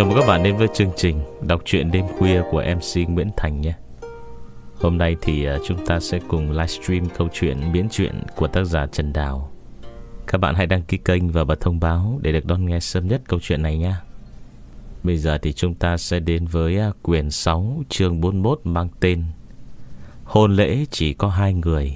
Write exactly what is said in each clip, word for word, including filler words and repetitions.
Chào mừng các bạn đến với chương trình đọc truyện đêm khuya của em xê Nguyễn Thành nhé. Hôm nay thì chúng ta sẽ cùng livestream câu chuyện miễn truyện của tác giả Trần Đào. Các bạn hãy đăng ký kênh và bật thông báo để được đón nghe sớm nhất câu chuyện này nha. Bây giờ thì chúng ta sẽ đến với quyển sáu chương bốn mươi mốt mang tên Hôn lễ chỉ có hai người.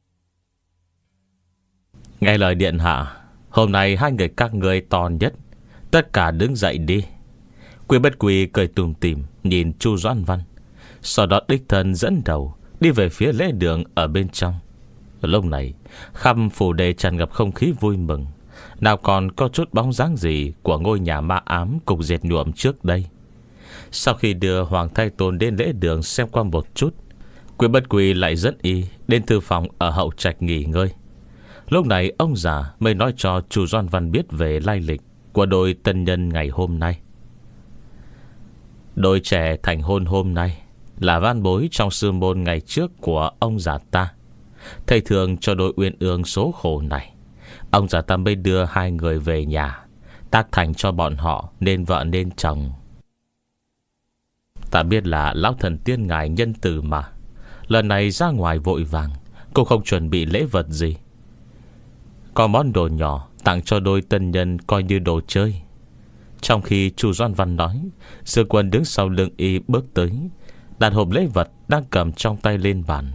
Nghe lời điện hạ, hôm nay hai người các ngươi to nhất, tất cả đứng dậy đi. Quy Bất Quy cười tủm tỉm nhìn Chu Doãn Văn, sau đó đích thân dẫn đầu đi về phía lễ đường ở bên trong. Lúc này khắp phủ đề tràn ngập không khí vui mừng, nào còn có chút bóng dáng gì của ngôi nhà ma ám cục dệt nhuộm trước đây. Sau khi đưa Hoàng Thái Tôn đến lễ đường xem qua một chút, Quy Bất Quy lại dẫn y đến thư phòng ở hậu trạch nghỉ ngơi. Lúc này ông già mới nói cho Chu Doãn Văn biết về lai lịch của đôi tân nhân ngày hôm nay. Đôi trẻ thành hôn hôm nay là van bối trong sư môn ngày trước của ông già ta. Thầy thường cho đôi uyên ương số khổ này, ông già ta mới đưa hai người về nhà, tác thành cho bọn họ nên vợ nên chồng. Ta biết là lão thần tiên ngài nhân từ mà, lần này ra ngoài vội vàng, cũng không chuẩn bị lễ vật gì. Có món đồ nhỏ tặng cho đôi tân nhân coi như đồ chơi. Trong khi Chu Doãn Văn nói, Dương Quân đứng sau lưng y bước tới, đặt hộp lễ vật đang cầm trong tay lên bàn.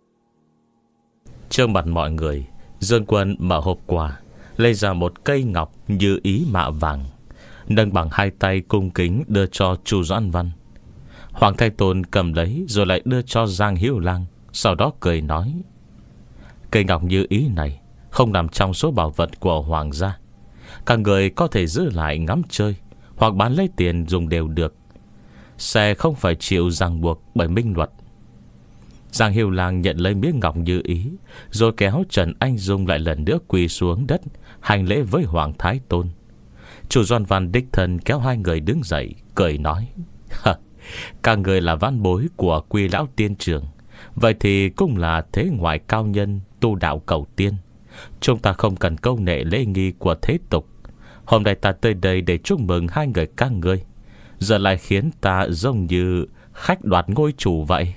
Trước mặt mọi người, Dương Quân mở hộp quà, lấy ra một cây ngọc như ý mạ vàng, nâng bằng hai tay cung kính đưa cho Chu Doãn Văn. Hoàng Thái Tôn cầm lấy rồi lại đưa cho Giang Hiếu Lang, sau đó cười nói: cây ngọc như ý này không nằm trong số bảo vật của hoàng gia, các người có thể giữ lại ngắm chơi hoặc bán lấy tiền dùng đều được, sẽ không phải chịu ràng buộc bởi minh luật. Giang Hiếu Lang nhận lấy miếng ngọc như ý, rồi kéo Trần Anh Dung lại lần nữa quỳ xuống đất hành lễ với Hoàng Thái Tôn. Chu Doãn Văn đích thân kéo hai người đứng dậy, cười nói: các người là vãn bối của Quy lão tiên trưởng, vậy thì cũng là thế ngoại cao nhân tu đạo cầu tiên. Chúng ta không cần câu nệ lễ nghi của thế tục. Hôm nay ta tới đây để chúc mừng hai người các ngươi, giờ lại khiến ta giống như khách đoạt ngôi chủ vậy.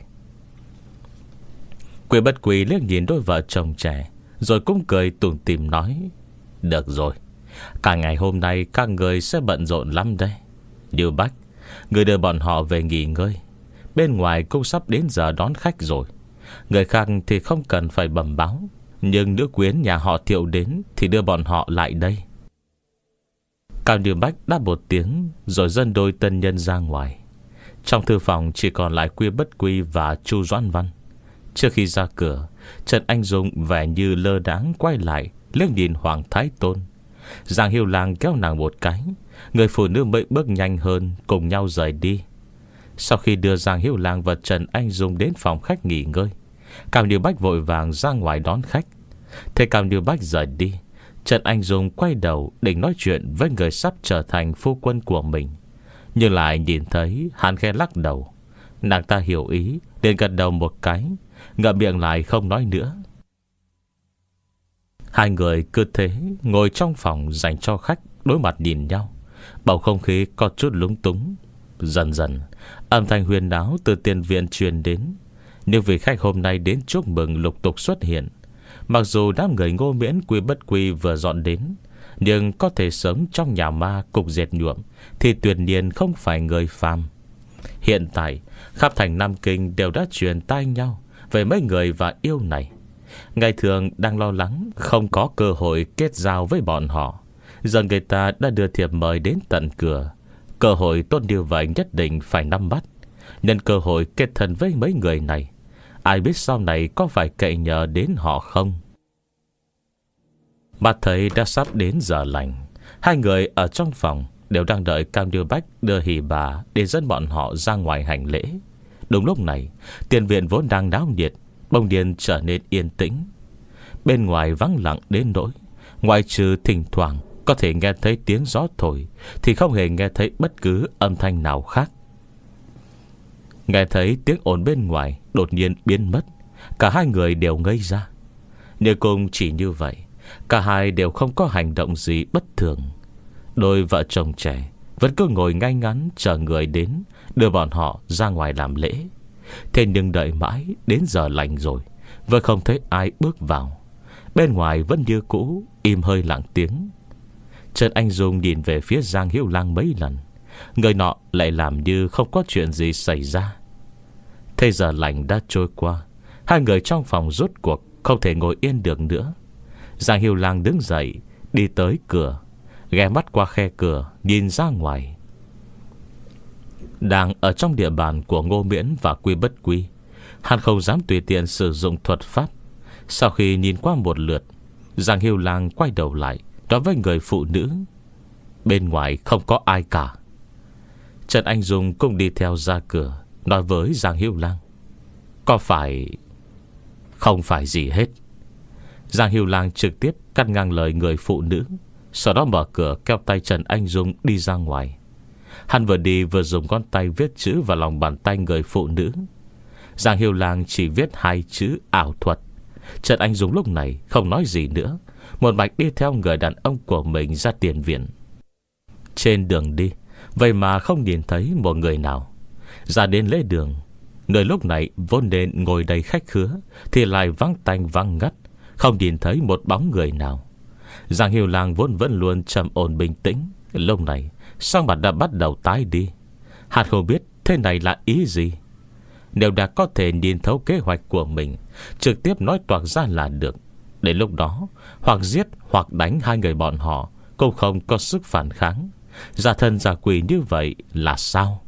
Quy Bất Quy liếc nhìn đôi vợ chồng trẻ, rồi cũng cười tủm tỉm nói: được rồi, cả ngày hôm nay các người sẽ bận rộn lắm đây. Điều Bách, người đưa bọn họ về nghỉ ngơi, bên ngoài cũng sắp đến giờ đón khách rồi. Người khác thì không cần phải bẩm báo, nhưng nữ quyến nhà họ Thiệu đến thì đưa bọn họ lại đây. Cao Như Bách đáp một tiếng, rồi dẫn đôi tân nhân ra ngoài. Trong thư phòng chỉ còn lại Quy Bất Quy và Chu Doãn Văn. Trước khi ra cửa, Trần Anh Dung vẻ như lơ đãng quay lại liếc nhìn Hoàng Thái Tôn. Giang Hiếu Lang kéo nàng một cái, người phụ nữ mới bước nhanh hơn, cùng nhau rời đi. Sau khi đưa Giang Hiếu Lang và Trần Anh Dung đến phòng khách nghỉ ngơi, Cao Như Bách vội vàng ra ngoài đón khách. Thế Cao Như Bách rời đi, Trần Anh Dung quay đầu định nói chuyện với người sắp trở thành phu quân của mình, nhưng lại nhìn thấy hắn khẽ lắc đầu. Nàng ta hiểu ý, liền gật đầu một cái, ngậm miệng lại không nói nữa. Hai người cứ thế ngồi trong phòng dành cho khách, đối mặt nhìn nhau. Bầu không khí có chút lúng túng. Dần dần âm thanh huyền náo từ tiền viện truyền đến. Nhưng vị khách hôm nay đến chúc mừng lục tục xuất hiện. Mặc dù đám người Ngô Miễn Quy Bất Quy vừa dọn đến, nhưng có thể sống trong nhà ma cục dệt nhuộm thì tuyệt nhiên không phải người phàm. Hiện tại khắp thành Nam Kinh đều đã truyền tai nhau về mấy người và yêu này. Ngày thường đang lo lắng không có cơ hội kết giao với bọn họ, giờ người ta đã đưa thiệp mời đến tận cửa. Cơ hội tốt như vậy nhất định phải nắm bắt, nhân cơ hội kết thân với mấy người này. Ai biết sau này có phải cậy nhờ đến họ không. Mắt thấy đã sắp đến giờ lành, hai người ở trong phòng đều đang đợi Cao Như Bách đưa hỉ bà để dẫn bọn họ ra ngoài hành lễ. Đúng lúc này, tiền viện vốn đang náo nhiệt bỗng nhiên trở nên yên tĩnh. Bên ngoài vắng lặng đến nỗi ngoại trừ thỉnh thoảng có thể nghe thấy tiếng gió thổi thì không hề nghe thấy bất cứ âm thanh nào khác. Nghe thấy tiếng ồn bên ngoài đột nhiên biến mất, cả hai người đều ngây ra. Nhưng cùng chỉ như vậy, cả hai đều không có hành động gì bất thường. Đôi vợ chồng trẻ vẫn cứ ngồi ngay ngắn chờ người đến đưa bọn họ ra ngoài làm lễ. Thế nhưng đợi mãi đến giờ lành rồi vẫn không thấy ai bước vào. Bên ngoài vẫn như cũ, im hơi lặng tiếng. Trần Anh Dung nhìn về phía Giang Hiếu Lang mấy lần, người nọ lại làm như không có chuyện gì xảy ra. Thế giờ lành đã trôi qua, hai người trong phòng rốt cuộc không thể ngồi yên được nữa. Giang Hiếu Lang đứng dậy, đi tới cửa, ghé mắt qua khe cửa nhìn ra ngoài. Đang ở trong địa bàn của Ngô Miễn và Quy Bất Quy, hắn không dám tùy tiện sử dụng thuật pháp. Sau khi nhìn qua một lượt, Giang Hiếu Lang quay đầu lại nói với người phụ nữ: bên ngoài không có ai cả. Trần Anh Dung cũng đi theo ra cửa, nói với Giang Hiếu Lang: có phải... Không phải gì hết. Giang Hiếu Lang trực tiếp cắt ngang lời người phụ nữ, sau đó mở cửa kéo tay Trần Anh Dung đi ra ngoài. Hắn vừa đi vừa dùng ngón tay viết chữ vào lòng bàn tay người phụ nữ. Giang Hiếu Lang chỉ viết hai chữ ảo thuật. Trần Anh Dung lúc này không nói gì nữa, một mạch đi theo người đàn ông của mình ra tiền viện. Trên đường đi, vậy mà không nhìn thấy một người nào. Ra đến lễ đường, nơi lúc này vốn nên ngồi đầy khách khứa thì lại vắng tanh vắng ngắt, không nhìn thấy một bóng người nào. Giang Hiếu Lang vốn vẫn luôn trầm ổn bình tĩnh, lúc này sắc mặt đã bắt đầu tái đi. Hắn không biết thế này là ý gì. Nếu đã có thể nhìn thấu kế hoạch của mình, trực tiếp nói toạc ra là được. Đến lúc đó, hoặc giết hoặc đánh hai người bọn họ cũng không có sức phản kháng. Giả thân giả quỷ như vậy là sao?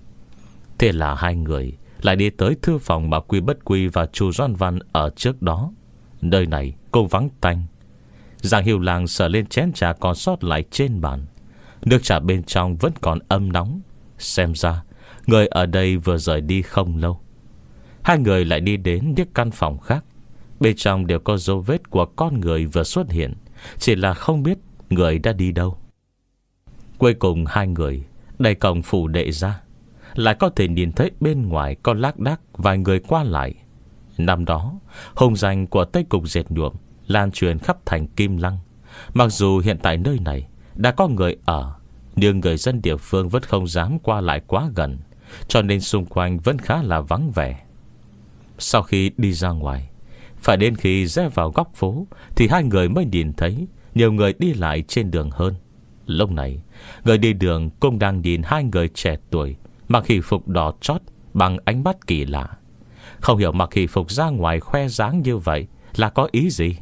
Thế là hai người lại đi tới thư phòng mà Quy Bất Quy và Chu Doan Văn ở trước đó. Nơi này cũng vắng tanh. Giang Hiếu Lang sờ lên chén trà còn sót lại trên bàn. Nước trà bên trong vẫn còn âm nóng. Xem ra người ở đây vừa rời đi không lâu. Hai người lại đi đến những căn phòng khác. Bên trong đều có dấu vết của con người vừa xuất hiện, chỉ là không biết người đã đi đâu. Cuối cùng hai người đẩy cổng phủ đệ ra, lại có thể nhìn thấy bên ngoài có lác đác vài người qua lại. Năm đó hùng danh của Tây Cục Dệt Nhuộm lan truyền khắp thành Kim Lăng. Mặc dù hiện tại nơi này đã có người ở, nhưng người dân địa phương vẫn không dám qua lại quá gần, cho nên xung quanh vẫn khá là vắng vẻ. Sau khi đi ra ngoài, phải đến khi rẽ vào góc phố thì hai người mới nhìn thấy nhiều người đi lại trên đường hơn. Lúc này, người đi đường cũng đang nhìn hai người trẻ tuổi mặc hỷ phục đỏ chót bằng ánh mắt kỳ lạ. Không hiểu mặc hỷ phục ra ngoài khoe dáng như vậy là có ý gì.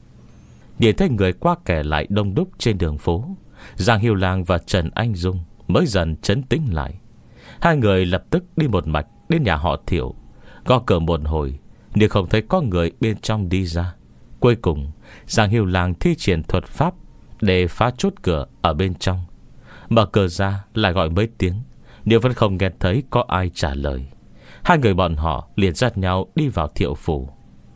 Nhìn thấy người qua kẻ lại đông đúc trên đường phố, Giang Hiếu Lang và Trần Anh Dung mới dần trấn tĩnh lại. Hai người lập tức đi một mạch đến nhà họ Thiệu, gõ cửa một hồi nhưng không thấy có người bên trong đi ra. Cuối cùng Giang Hiếu Lang thi triển thuật pháp để phá chốt cửa ở bên trong. Mở cửa ra lại gọi mấy tiếng, nhưng vẫn không nghe thấy có ai trả lời. Hai người bọn họ liền dắt nhau đi vào Thiệu phủ.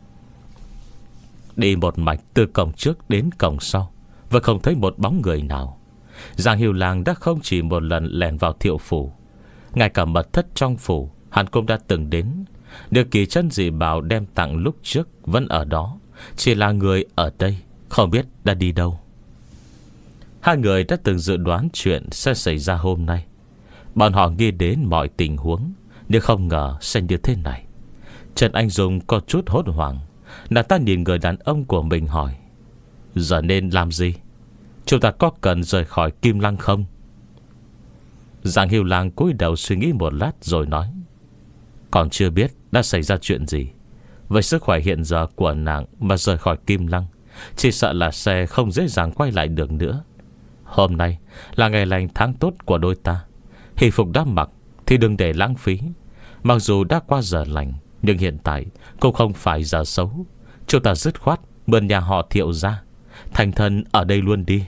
Đi một mạch từ cổng trước đến cổng sau, vẫn không thấy một bóng người nào. Giang Hiếu Lang đã không chỉ một lần lẻn vào Thiệu phủ, ngay cả mật thất trong phủ hắn cũng đã từng đến. Được kỳ chân dị bảo đem tặng lúc trước vẫn ở đó, chỉ là người ở đây không biết đã đi đâu. Hai người đã từng dự đoán chuyện sẽ xảy ra hôm nay. Bọn họ nghĩ đến mọi tình huống, nhưng không ngờ sẽ như thế này. Trần Anh Dung có chút hốt hoảng. Nàng ta nhìn người đàn ông của mình hỏi: giờ nên làm gì? Chúng ta có cần rời khỏi Kim Lăng không? Giang Hiếu Lang cúi đầu suy nghĩ một lát rồi nói: còn chưa biết đã xảy ra chuyện gì. Với sức khỏe hiện giờ của nàng mà rời khỏi Kim Lăng, chỉ sợ là sẽ không dễ dàng quay lại được nữa. Hôm nay là ngày lành tháng tốt của đôi ta. Hỷ phục đã mặc thì đừng để lãng phí. Mặc dù đã qua giờ lành, nhưng hiện tại cũng không phải giờ xấu. Chúng ta dứt khoát mượn nhà họ Thiệu ra, thành thân ở đây luôn đi.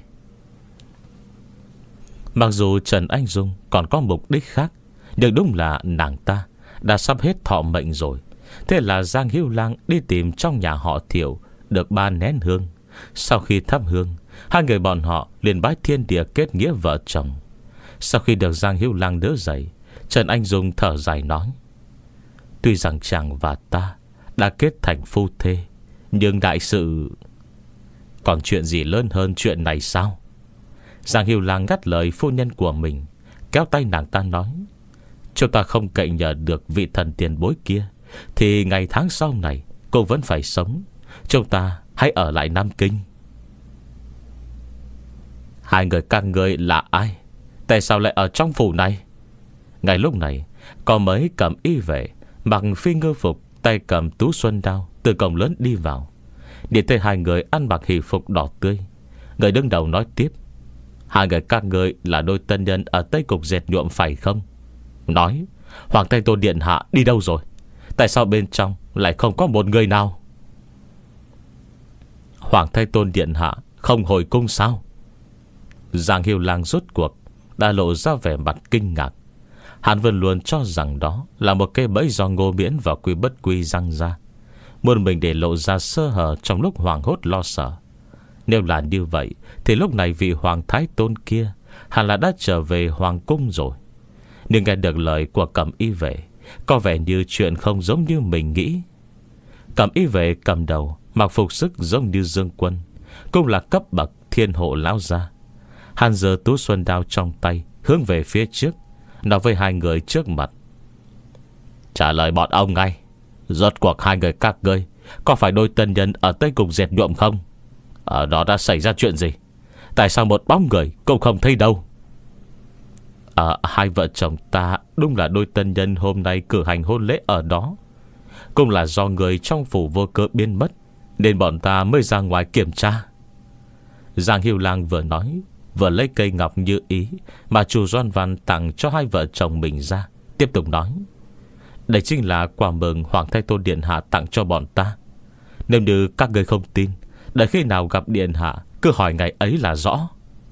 Mặc dù Trần Anh Dung còn có mục đích khác, nhưng đúng là nàng ta đã sắp hết thọ mệnh rồi. Thế là Giang Hiếu Lang đi tìm trong nhà họ Thiệu được ba nén hương. Sau khi thắp hương, hai người bọn họ liền bái thiên địa kết nghĩa vợ chồng. Sau khi được Giang Hiếu Lang đỡ dậy, Trần Anh Dung thở dài nói: tuy rằng chàng và ta đã kết thành phu thê, nhưng đại sự... còn chuyện gì lớn hơn chuyện này sao? Giang Hiếu Lang ngắt lời phu nhân của mình, kéo tay nàng ta nói: chúng ta không cậy nhờ được vị thần tiền bối kia, thì ngày tháng sau này cô vẫn phải sống. Chúng ta hãy ở lại Nam Kinh. Hai người các ngươi là ai? Tại sao lại ở trong phủ này? Ngay lúc này, có mấy cẩm y vệ mặc phi ngư phục, tay cầm tú xuân đao từ cổng lớn đi vào. Nhìn thấy hai người ăn mặc hỷ phục đỏ tươi, người đứng đầu nói tiếp: hai người các ngươi là đôi tân nhân ở Tây Cục dệt nhuộm phải không? Nói, Hoàng Thái Tôn điện hạ đi đâu rồi? Tại sao bên trong lại không có một người nào? Hoàng Thái Tôn điện hạ không hồi cung sao? Giang Hiêu Lang rốt cuộc đã lộ ra vẻ mặt kinh ngạc. Hắn vẫn luôn cho rằng đó là một cái bẫy do Ngô Miễn và Quy Bất Quy răng ra, muốn mình để lộ ra sơ hở trong lúc hoảng hốt lo sợ. Nếu là như vậy thì lúc này vị Hoàng Thái Tôn kia hẳn là đã trở về Hoàng cung rồi. Nhưng nghe được lời của cẩm y vệ, có vẻ như chuyện không giống như mình nghĩ. Cẩm y vệ cầm đầu mặc phục sức giống như Dương Quân, cũng là cấp bậc thiên hộ lão gia. Hắn giơ tú xuân đao trong tay, hướng về phía trước, nói với hai người trước mặt: trả lời bọn ông ngay. Rốt cuộc hai người các ngươi có phải đôi tân nhân ở Tây Cục dệt nhuộm không? Ở đó đã xảy ra chuyện gì? Tại sao một bóng người cũng không thấy đâu? À, hai vợ chồng ta đúng là đôi tân nhân hôm nay cử hành hôn lễ ở đó. Cũng là do người trong phủ vô cớ biến mất, nên bọn ta mới ra ngoài kiểm tra. Giang Hiêu Lang vừa nói, vừa lấy cây ngọc như ý mà chủ Doan Văn tặng cho hai vợ chồng mình ra, tiếp tục nói: đây chính là quà mừng Hoàng Thái Tôn điện hạ tặng cho bọn ta. Nếu như các người không tin, đợi khi nào gặp điện hạ cứ hỏi ngày ấy là rõ.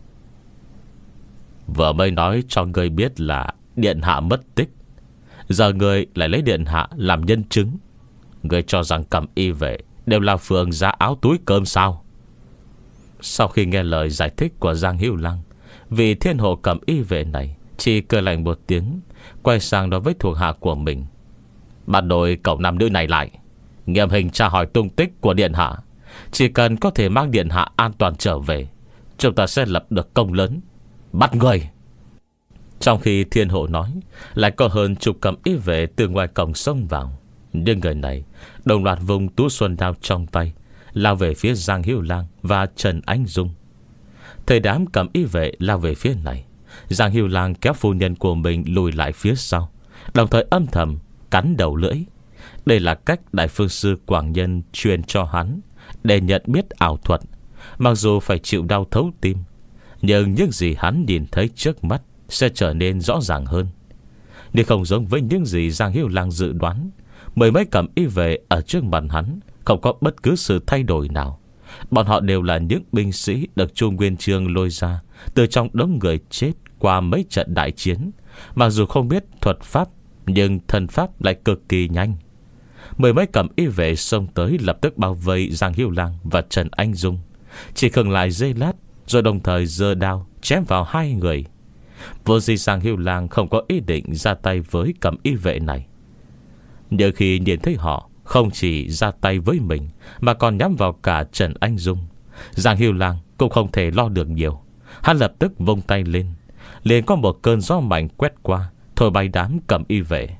Vừa mới nói cho người biết là điện hạ mất tích, giờ người lại lấy điện hạ làm nhân chứng. Người cho rằng cẩm y vệ đều là phường giá áo túi cơm sao? Sau khi nghe lời giải thích của Giang Hiêu Lang, vị thiên hộ cẩm y vệ này chỉ cười lạnh một tiếng, quay sang nói với thuộc hạ của mình: bắt đội cậu nam nữ này lại, nghiêm hình tra hỏi tung tích của điện hạ. Chỉ cần có thể mang điện hạ an toàn trở về, chúng ta sẽ lập được công lớn. Bắt người! Trong khi thiên hộ nói, lại có hơn chục cẩm y vệ từ ngoài cổng xông vào. Nhưng người này đồng loạt vùng tú xuân đao trong tay, lao về phía Giang Hiêu Lang và Trần Anh Dung. Thời đám cẩm y vệ lao về phía này, Giang Hiêu Lang kéo phu nhân của mình lùi lại phía sau, đồng thời âm thầm cắn đầu lưỡi. Đây là cách Đại Phương Sư Quảng Nhân truyền cho hắn để nhận biết ảo thuật. Mặc dù phải chịu đau thấu tim, nhưng những gì hắn nhìn thấy trước mắt sẽ trở nên rõ ràng hơn. Nhưng không giống với những gì Giang Hiêu Lang dự đoán, mười mấy cẩm y vệ ở trước mặt hắn không có bất cứ sự thay đổi nào. Bọn họ đều là những binh sĩ được Chu Nguyên Chương lôi ra từ trong đống người chết qua mấy trận đại chiến. Mặc dù không biết thuật pháp, nhưng thần pháp lại cực kỳ nhanh. Mười mấy cẩm y vệ xông tới, lập tức bao vây Giang Hiêu Lang và Trần Anh Dung. Chỉ khựng lại giây lát, rồi đồng thời giơ đao chém vào hai người. Vô gì Giang Hiêu Lang không có ý định ra tay với cẩm y vệ này. Nhưng khi nhìn thấy họ không chỉ ra tay với mình, mà còn nhắm vào cả Trần Anh Dung, Giang Hiêu Lang cũng không thể lo được nhiều. Hắn lập tức vung tay lên, liền có một cơn gió mạnh quét qua, thổi bay đám cẩm y vệ.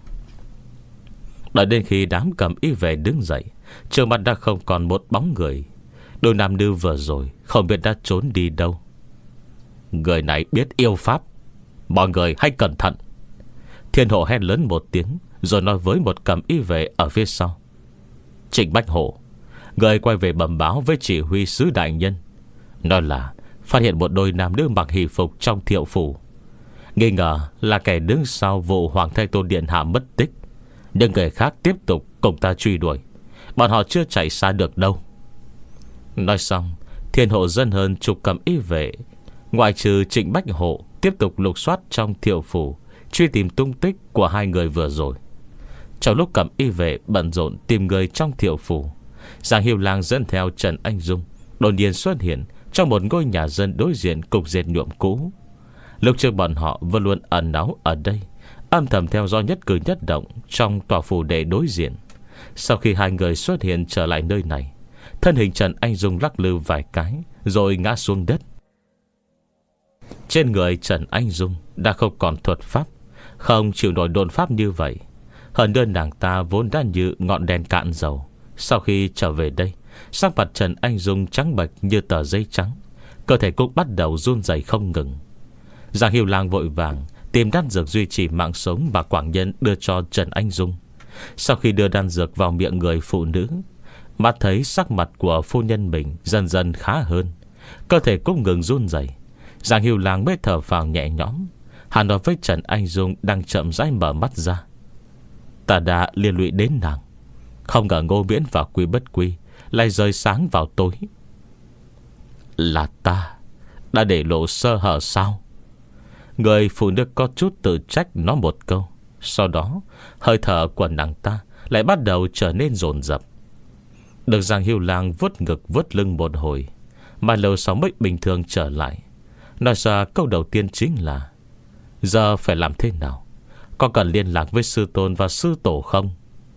Đợi đến khi đám cẩm y vệ đứng dậy, trước mặt đã không còn một bóng người. Đôi nam nữ vừa rồi không biết đã trốn đi đâu. Người này biết yêu pháp, mọi người hãy cẩn thận. Thiên hộ hét lớn một tiếng, rồi nói với một cẩm y vệ ở phía sau: Trịnh Bách Hộ, người quay về bẩm báo với chỉ huy sứ đại nhân, nói là phát hiện một đôi nam nữ mặc hỷ phục trong thiệu phủ, nghi ngờ là kẻ đứng sau vụ Hoàng Thái Tôn điện hạ mất tích. Nhưng người khác tiếp tục cùng ta truy đuổi, bọn họ chưa chạy xa được đâu. Nói xong, thiên hộ dân hơn chục cẩm y vệ, ngoại trừ Trịnh Bách Hộ, tiếp tục lục soát trong thiệu phủ, truy tìm tung tích của hai người vừa rồi. Trong lúc cẩm y vệ bận rộn tìm người trong thiệu phủ, Giang Hiêu Lang dẫn theo Trần Anh Dung đột nhiên xuất hiện trong một ngôi nhà dân đối diện cục dệt nhuộm cũ. Lúc trước bọn họ vẫn luôn ẩn náu ở đây, âm thầm theo dõi nhất cử nhất động trong tòa phủ đệ đối diện. Sau khi hai người xuất hiện trở lại nơi này, thân hình Trần Anh Dung lắc lư vài cái rồi ngã xuống đất. Trên người Trần Anh Dung đã không còn thuật pháp, không chịu nổi độn pháp như vậy. Hơn nữa nàng ta vốn đã như ngọn đèn cạn dầu. Sau khi trở về đây, sắc mặt Trần Anh Dung trắng bệch như tờ giấy trắng, cơ thể cũng bắt đầu run rẩy không ngừng. Giang Hiêu Lang vội vàng tìm đan dược duy trì mạng sống mà Quảng Nhân đưa cho Trần Anh Dung. Sau khi đưa đan dược vào miệng người phụ nữ, mắt thấy sắc mặt của phu nhân mình dần dần khá hơn, cơ thể cũng ngừng run rẩy. Giang Hiêu Lang mới thở phào nhẹ nhõm. Hắn nói với Trần Anh Dung đang chậm rãi mở mắt ra: "Ta đã liên lụy đến nàng, không ngờ Ngô Miễn và Quy Bất Quy lại rơi sáng vào tối. Là ta đã để lộ sơ hở sao?" Người phụ nữ có chút tự trách nói một câu. Sau đó hơi thở của nàng ta lại bắt đầu trở nên dồn dập. Được Giang Hiêu Lang vuốt ngực vuốt lưng một hồi, mà lâu sau mới bình thường trở lại. Nói ra câu đầu tiên chính là: "Giờ phải làm thế nào? Có cần liên lạc với sư tôn và sư tổ không?"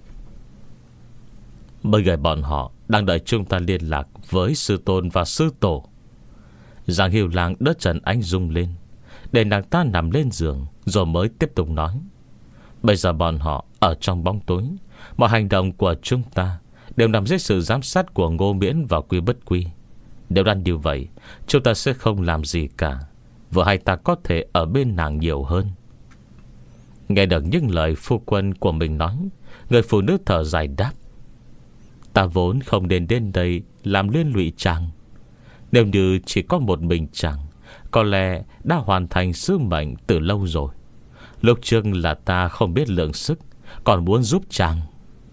Bởi người bọn họ đang đợi chúng ta liên lạc với sư tôn và sư tổ. Giang Hiêu Lang đỡ Trần Anh Dung lên, để nàng ta nằm lên giường, rồi mới tiếp tục nói: "Bây giờ bọn họ ở trong bóng tối. Mọi hành động của chúng ta đều nằm dưới sự giám sát của Ngô Miễn và Quy Bất Quy. Nếu đang như vậy, chúng ta sẽ không làm gì cả. Vừa hay ta có thể ở bên nàng nhiều hơn." Nghe được những lời phu quân của mình nói, người phụ nữ thở dài đáp: "Ta vốn không nên đến đây làm liên lụy chàng. Nếu như chỉ có một mình chàng, có lẽ đã hoàn thành sứ mệnh từ lâu rồi. Lúc trước là ta không biết lượng sức, còn muốn giúp chàng."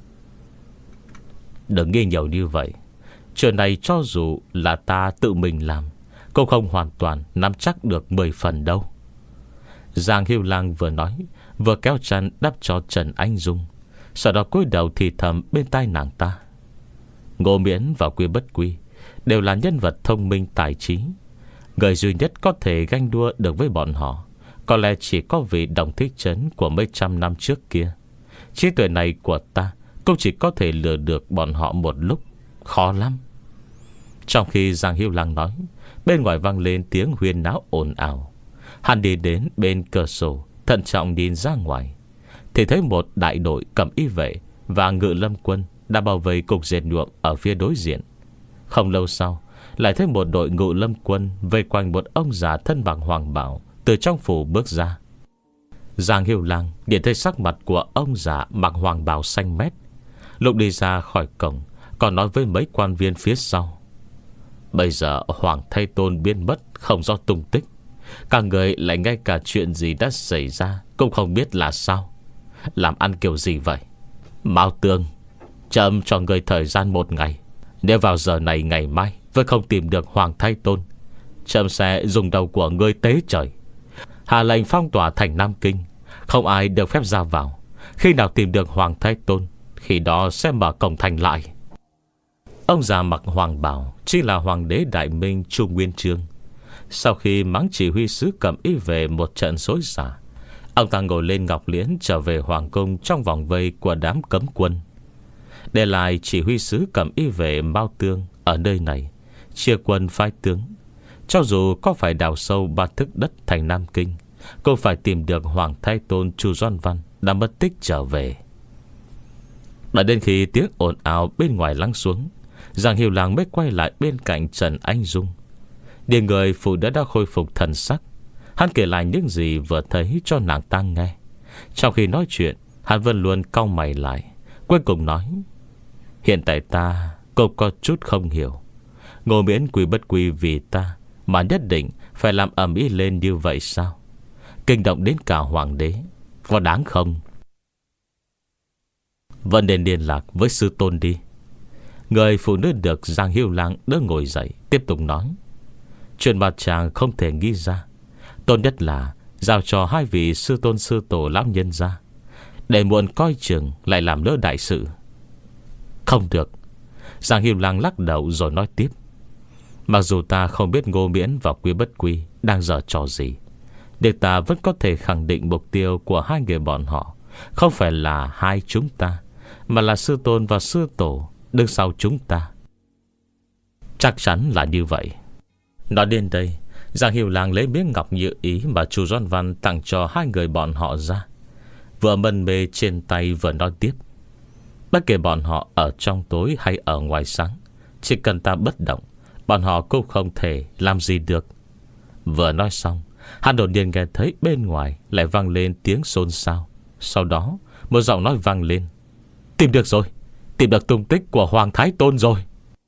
"Đừng nghĩ nhiều như vậy. Chuyện này cho dù là ta tự mình làm, cũng không hoàn toàn nắm chắc được mười phần đâu." Giang Hiêu Lang vừa nói, vừa kéo chăn đắp cho Trần Anh Dung, sau đó cúi đầu thì thầm bên tai nàng ta: "Ngô Miễn và Quy Bất Quy đều là nhân vật thông minh tài trí. Người duy nhất có thể ganh đua được với bọn họ có lẽ chỉ có vị Đồng Thích Trấn của mấy trăm năm trước kia. Trí tuệ này của ta cũng chỉ có thể lừa được bọn họ một lúc, khó lắm." Trong khi Giang Hiêu Lang nói, bên ngoài vang lên tiếng huyên náo ồn ào. Hắn đi đến bên cửa sổ, thận trọng nhìn ra ngoài, thì thấy một đại đội cầm y vệ và ngự lâm quân đã bao vây cục dệt nhuộm ở phía đối diện. Không lâu sau, lại thấy một đội ngự lâm quân vây quanh một ông già thân bằng hoàng bào từ trong phủ bước ra. Giang Hiêu Lang nhìn thấy sắc mặt của ông già mặc hoàng bào xanh mét. Lúc đi ra khỏi cổng, còn nói với mấy quan viên phía sau: "Bây giờ Hoàng Thái Tôn biến mất không rõ tung tích. Các người lại ngay cả chuyện gì đã xảy ra cũng không biết là sao. Làm ăn kiểu gì vậy? Mao Tương, chậm cho người thời gian một ngày. Nếu vào giờ này ngày mai vẫn không tìm được Hoàng Thái Tôn, chậm sẽ dùng đầu của người tế trời. Hạ lệnh phong tỏa thành Nam Kinh, không ai được phép ra vào. Khi nào tìm được Hoàng Thái Tôn, khi đó sẽ mở cổng thành lại." Ông già mặc hoàng bào chính là Hoàng đế Đại Minh Chu Nguyên Chương. Sau khi mắng chỉ huy sứ cầm y về một trận xối xả, ông ta ngồi lên ngọc liễn trở về hoàng cung trong vòng vây của đám cấm quân, để lại chỉ huy sứ cầm y về Mao Tương ở nơi này chia quân phái tướng. Cho dù có phải đào sâu ba thước đất thành Nam Kinh, cũng phải tìm được Hoàng Thái Tôn Chu Doan Văn đã mất tích trở về. Đã đến khi tiếng ồn ào bên ngoài lắng xuống, Giang Hiêu Lang mới quay lại bên cạnh Trần Anh Dung. Điền người phụ nữ đã khôi phục thần sắc. Hắn kể lại những gì vừa thấy cho nàng ta nghe. Trong khi nói chuyện, hắn vẫn luôn cau mày lại, cuối cùng nói: "Hiện tại ta cũng có chút không hiểu. Ngô Miễn Quy Bất Quy vì ta mà nhất định phải làm ầm ĩ lên như vậy sao? Kinh động đến cả hoàng đế, có đáng không?" "Vẫn nên liên lạc với sư tôn đi." Người phụ nữ được Giang Hiêu Lang đỡ ngồi dậy, tiếp tục nói: "Chuyện mà chàng không thể nghĩ ra, tốt nhất là giao cho hai vị sư tôn sư tổ lão nhân ra, để muộn coi chừng lại làm lỡ đại sự." "Không được." Giang Hiêu Lang lắc đầu rồi nói tiếp: "Mặc dù ta không biết Ngô Miễn và Quy Bất Quy đang giở trò gì, nhưng ta vẫn có thể khẳng định mục tiêu của hai người bọn họ không phải là hai chúng ta, mà là sư tôn và sư tổ đứng sau chúng ta. Chắc chắn là như vậy." Nói đến đây, Giang Hiếu Lang lấy miếng ngọc như ý mà Chu Doãn Văn tặng cho hai người bọn họ ra, vừa mân mê trên tay vừa nói tiếp: bất kể bọn họ ở trong tối hay ở ngoài sáng, chỉ cần ta bất động, bọn họ cũng không thể làm gì được. Vừa nói xong, hắn đột nhiên nghe thấy bên ngoài lại vang lên tiếng xôn xao. Sau đó một giọng nói vang lên: tìm được rồi, tìm được tung tích của Hoàng Thái Tôn rồi.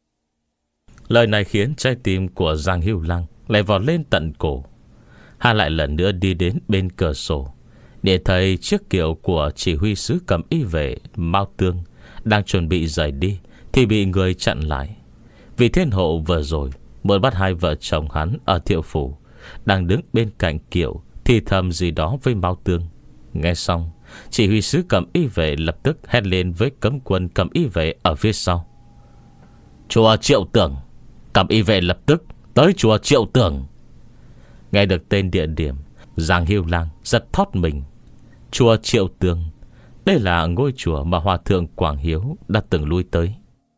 Lời này khiến trái tim của Giang Hiếu Lang lại vọt lên tận cổ. Hắn lại lần nữa đi đến bên cửa sổ, để thấy chiếc kiệu của chỉ huy sứ cầm y vệ Mao Tương đang chuẩn bị rời đi thì bị người chặn lại. Vì thiên hộ vừa rồi muốn bắt hai vợ chồng hắn ở Thiệu Phủ đang đứng bên cạnh kiệu thì thầm gì đó với Mao Tương. Nghe xong, chỉ huy sứ cầm y vệ lập tức hét lên với cấm quân cầm y vệ ở phía sau: chùa Triệu Tường, cầm y vệ lập tức tới chùa Triệu Tường. Nghe được tên địa điểm, Giang Hiếu Lang giật thót mình. Chùa Triệu Tường, đây là ngôi chùa mà Hòa thượng Quảng Hiếu đã từng lui tới.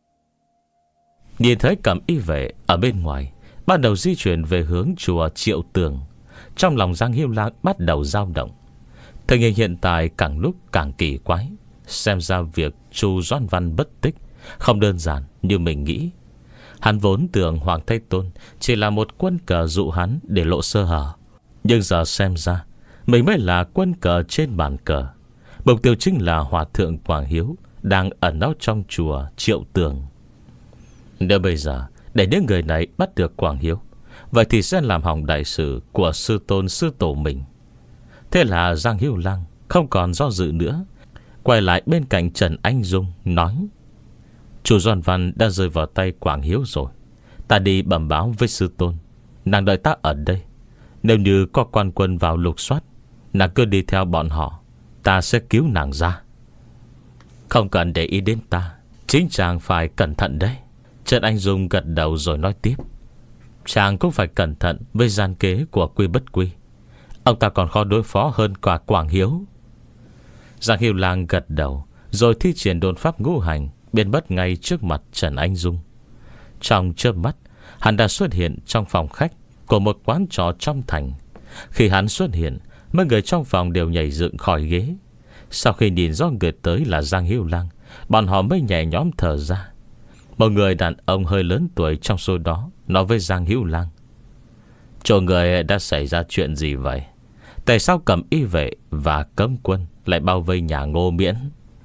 Nhìn thấy cầm y vệ ở bên ngoài bắt đầu di chuyển về hướng chùa Triệu Tường, trong lòng Giang Hiếu Lang bắt đầu dao động. Tình hình hiện tại càng lúc càng kỳ quái. Xem ra việc Chu Doãn Văn bất tích không đơn giản như mình nghĩ. Hắn vốn tưởng Hoàng Thái Tôn chỉ là một quân cờ dụ hắn để lộ sơ hở, nhưng giờ xem ra mình mới là quân cờ trên bàn cờ. Mục tiêu chính là Hòa thượng Quảng Hiếu đang ẩn náu trong chùa Triệu Tường. Nếu bây giờ để những người này bắt được Quảng Hiếu, vậy thì sẽ làm hỏng đại sự của sư tôn sư tổ mình. Thế là Giang Hiếu Lang không còn do dự nữa, quay lại bên cạnh Trần Anh Dung nói: Chu Doãn Văn đã rơi vào tay Quảng Hiếu rồi. Ta đi bẩm báo với sư tôn, nàng đợi ta ở đây. Nếu như có quan quân vào lục soát, nàng cứ đi theo bọn họ, ta sẽ cứu nàng ra. Không cần để ý đến ta, chính chàng phải cẩn thận đấy. Trần Anh Dung gật đầu rồi nói tiếp: chàng cũng phải cẩn thận với gian kế của Quy Bất Quy. Ông ta còn khó đối phó hơn cả Quảng Hiếu. Giang Hiếu Lang gật đầu rồi thi triển độn pháp ngũ hành, biến mất ngay trước mặt Trần Anh Dung. Trong chớp mắt, hắn đã xuất hiện trong phòng khách của một quán trọ trong thành. Khi hắn xuất hiện, mấy người trong phòng đều nhảy dựng khỏi ghế. Sau khi nhìn rõ người tới là Giang Hiếu Lang, bọn họ mới nhẹ nhõm thở ra. Một người đàn ông hơi lớn tuổi trong số đó nói với Giang Hiếu Lang: chỗ người đã xảy ra chuyện gì vậy? Tại sao cầm y vệ và cấm quân lại bao vây nhà Ngô Miễn?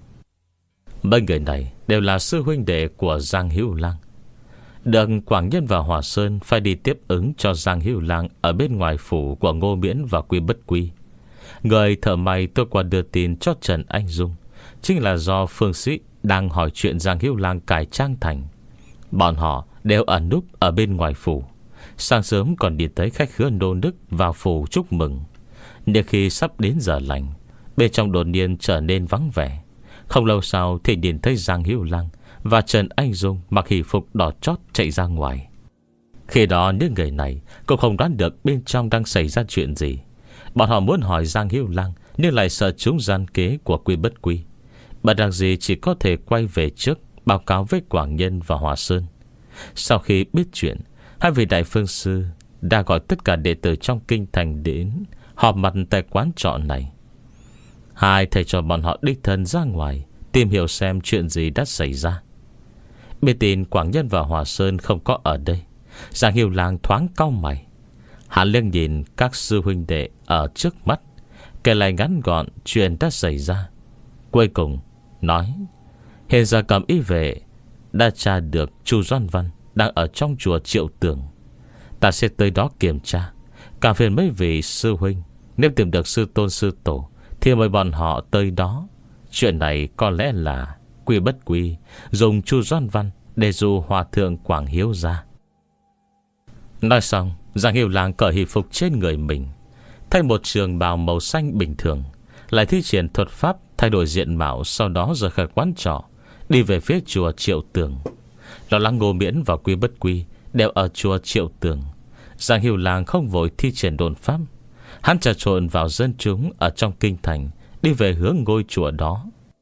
Mấy người này đều là sư huynh đệ của Giang Hiếu Lang. Được Quảng Nhân và Hòa Sơn phải đi tiếp ứng cho Giang Hiếu Lang ở bên ngoài phủ của Ngô Miễn và Quy Bất Quy. Người thợ may tôi qua đưa tin cho Trần Anh Dung chính là do Phương Sĩ đang hỏi chuyện Giang Hiếu Lang cải trang thành. Bọn họ đều ẩn núp ở bên ngoài phủ. Sáng sớm còn đi tới khách khứa nô nức vào phủ chúc mừng. Nhưng khi sắp đến giờ lành, bên trong đột nhiên trở nên vắng vẻ. Không lâu sau thì nhìn thấy Giang Hiếu Lang và Trần Anh Dung mặc hỷ phục đỏ chót chạy ra ngoài. Khi đó những người này cũng không đoán được bên trong đang xảy ra chuyện gì. Bọn họ muốn hỏi Giang Hiếu Lang, nhưng lại sợ chúng gian kế của Quy Bất Quy. Bà đặc gì chỉ có thể quay về trước báo cáo với Quảng Nhân và Hòa Sơn. Sau khi biết chuyện, hai vị đại phương sư đã gọi tất cả đệ tử trong kinh thành đến họp mặt tại quán trọ này. Hai thầy cho bọn họ đích thân ra ngoài tìm hiểu xem chuyện gì đã xảy ra. Biết tin Quảng Nhân và Hòa Sơn không có ở đây, Giang Hiếu Lang thoáng cau mày. Hắn liếc nhìn các sư huynh đệ ở trước mắt, kể lại ngắn gọn chuyện đã xảy ra. Cuối cùng nói: hiện giờ cầm y vệ đã tra được Chu Doãn Văn đang ở trong chùa Triệu Tường. Ta sẽ tới đó kiểm tra. Cảm phiền mấy vị sư huynh, nếu tìm được sư tôn sư tổ thì mời bọn họ tới đó. Chuyện này có lẽ là Quy Bất Quy dùng Chu Doãn Văn để dụ Hòa thượng Quảng Hiếu ra. Nói xong, Giang Hiếu Lang cởi hỷ phục trên người mình, thay một trường bào màu xanh bình thường, lại thi triển thuật pháp thay đổi diện mạo. Sau đó rời khỏi quán trọ, đi về phía chùa Triệu Tường. Lo lắng Ngô Miễn và Quy Bất Quy đều ở chùa Triệu Tường, Giang Hiếu Lang không vội thi triển đồn pháp. Hắn trà trộn vào dân chúng ở trong kinh thành, đi về hướng ngôi chùa đó.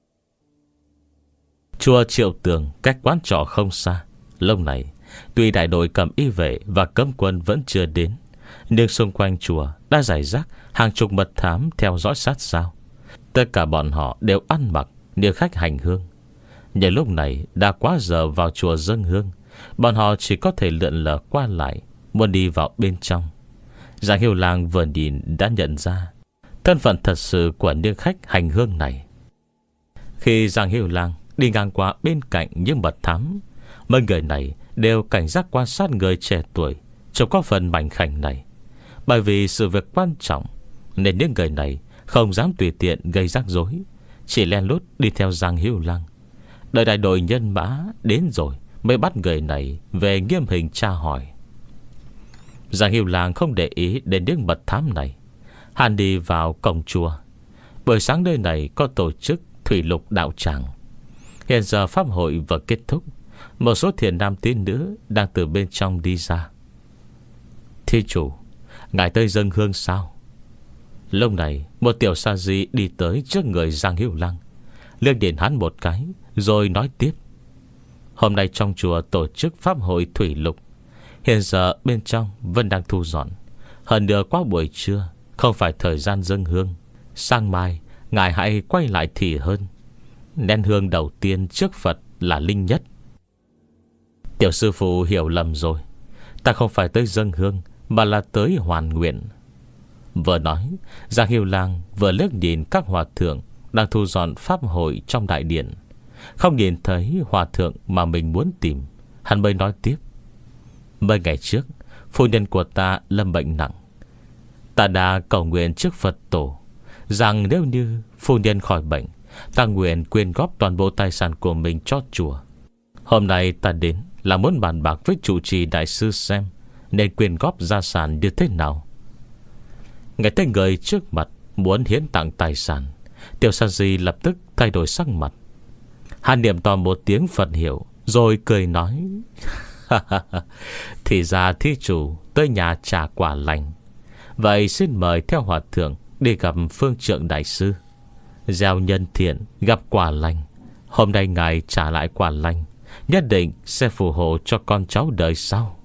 Chùa Triệu Tường cách quán trọ không xa. Lúc này, tuy đại đội cầm y vệ và cấm quân vẫn chưa đến, Nhưng xung quanh chùa đã rải rác hàng chục mật thám theo dõi sát sao. Tất cả bọn họ đều ăn mặc như khách hành hương. Nhưng lúc này đã quá giờ vào chùa dâng hương, bọn họ chỉ có thể lượn lờ qua lại, muốn đi vào bên trong. Giang Hiếu Lang vừa nhìn đã nhận ra thân phận thật sự của những khách hành hương này. Khi Giang Hiếu Lang đi ngang qua bên cạnh những mật thám, mấy người này đều cảnh giác quan sát người trẻ tuổi trông có phần mảnh khảnh này. Bởi vì sự việc quan trọng nên những người này không dám tùy tiện gây rắc rối, chỉ len lút đi theo Giang Hiếu Lang. Đợi đại đội nhân mã đến rồi mới bắt người này về nghiêm hình tra hỏi. Giang Hiếu Lang không để ý đến những mật thám này. Hắn đi vào cổng chùa. Buổi sáng nơi này có tổ chức thủy lục đạo tràng. Hiện giờ pháp hội vừa kết thúc, một số thiền nam tín nữ đang từ bên trong đi ra. Thí chủ, ngài tới dâng hương sao? Lúc này một tiểu sa di đi tới trước người Giang Hiếu Lang, liếc nhìn hắn một cái rồi nói tiếp. Hôm nay trong chùa tổ chức pháp hội thủy lục. Hiện giờ bên trong vẫn đang thu dọn. Hơn nữa qua buổi trưa, không phải thời gian dâng hương. Sang mai ngài hãy quay lại thì hơn. Nén hương đầu tiên trước Phật là linh nhất. Tiểu sư phụ hiểu lầm rồi. Ta không phải tới dâng hương, mà là tới hoàn nguyện. Vừa nói, Giang Hiếu Lang vừa liếc nhìn các hòa thượng đang thu dọn pháp hội trong đại điện. Không nhìn thấy hòa thượng mà mình muốn tìm, hắn mới nói tiếp. Mấy ngày trước, phu nhân của ta lâm bệnh nặng. Ta đã cầu nguyện trước Phật tổ rằng nếu như phu nhân khỏi bệnh, ta nguyện quyên góp toàn bộ tài sản của mình cho chùa. Hôm nay ta đến là muốn bàn bạc với chủ trì đại sư xem nên quyên góp gia sản như thế nào. Nghe thấy người trước mặt muốn hiến tặng tài sản, Tiểu Sa Di lập tức thay đổi sắc mặt. Hắn niệm to một tiếng Phật hiệu rồi cười nói. Thì ra thí chủ tới nhà trả quả lành. Vậy xin mời theo hòa thượng đi gặp phương trượng đại sư. Gieo nhân thiện gặp quả lành. Hôm nay ngài trả lại quả lành, nhất định sẽ phù hộ cho con cháu đời sau.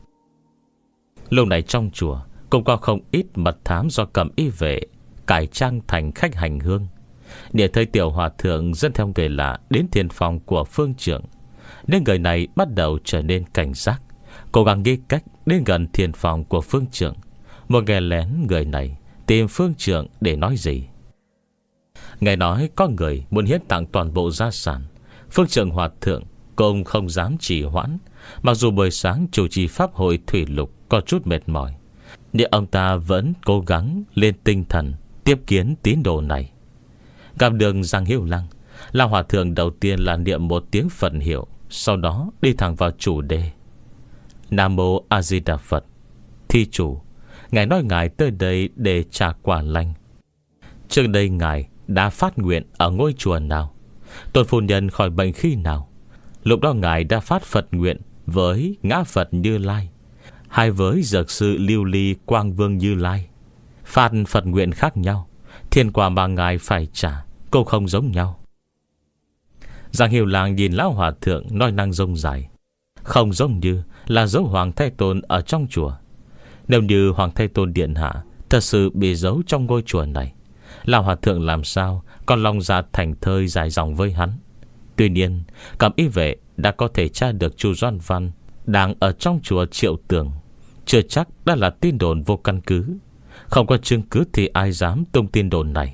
Lúc này trong chùa cũng có không ít mật thám do cầm y vệ cải trang thành khách hành hương. Nhìn thấy tiểu hòa thượng dẫn theo người lạ đến thiền phòng của phương trưởng, nên người này bắt đầu trở nên cảnh giác, cố gắng nghĩ cách đến gần thiền phòng của phương trưởng. Một nghe lén người này tìm phương trưởng để nói gì. Nghe nói có người muốn hiến tặng toàn bộ gia sản. Phương trưởng hòa thượng cũng không dám trì hoãn. Mặc dù buổi sáng chủ trì pháp hội thủy lục có chút mệt mỏi, nhưng ông ta vẫn cố gắng lên tinh thần tiếp kiến tín đồ này. Gặp đường Giang Hiếu Lang, Lão hòa thượng đầu tiên là niệm một tiếng Phật hiệu, sau đó đi thẳng vào chủ đề. Nam mô A Di Đà Phật. Thí chủ, ngài nói ngài tới đây để trả quả lành. Trước đây ngài đã phát nguyện ở ngôi chùa nào? Tôn phu nhân khỏi bệnh khi nào? Lúc đó ngài đã phát Phật nguyện với ngã Phật Như Lai, hay với dược sư Lưu Ly Quang Vương Như Lai? Phát Phật nguyện khác nhau, thiên quả mà ngài phải trả cũng không giống nhau. Giang Hiếu Lang nhìn lão hòa thượng nói năng rông dài, không giống như là dấu Hoàng Thái Tôn ở trong chùa. Nếu như Hoàng Thái Tôn điện hạ thật sự bị giấu trong ngôi chùa này, lão hòa thượng làm sao còn lòng dạ thành thơi dài dòng với hắn. Tuy nhiên cầm y vệ đã có thể tra được Chu Doan Văn đang ở trong chùa Triệu Tường, chưa chắc đã là tin đồn vô căn cứ. Không có chứng cứ thì ai dám tung tin đồn này.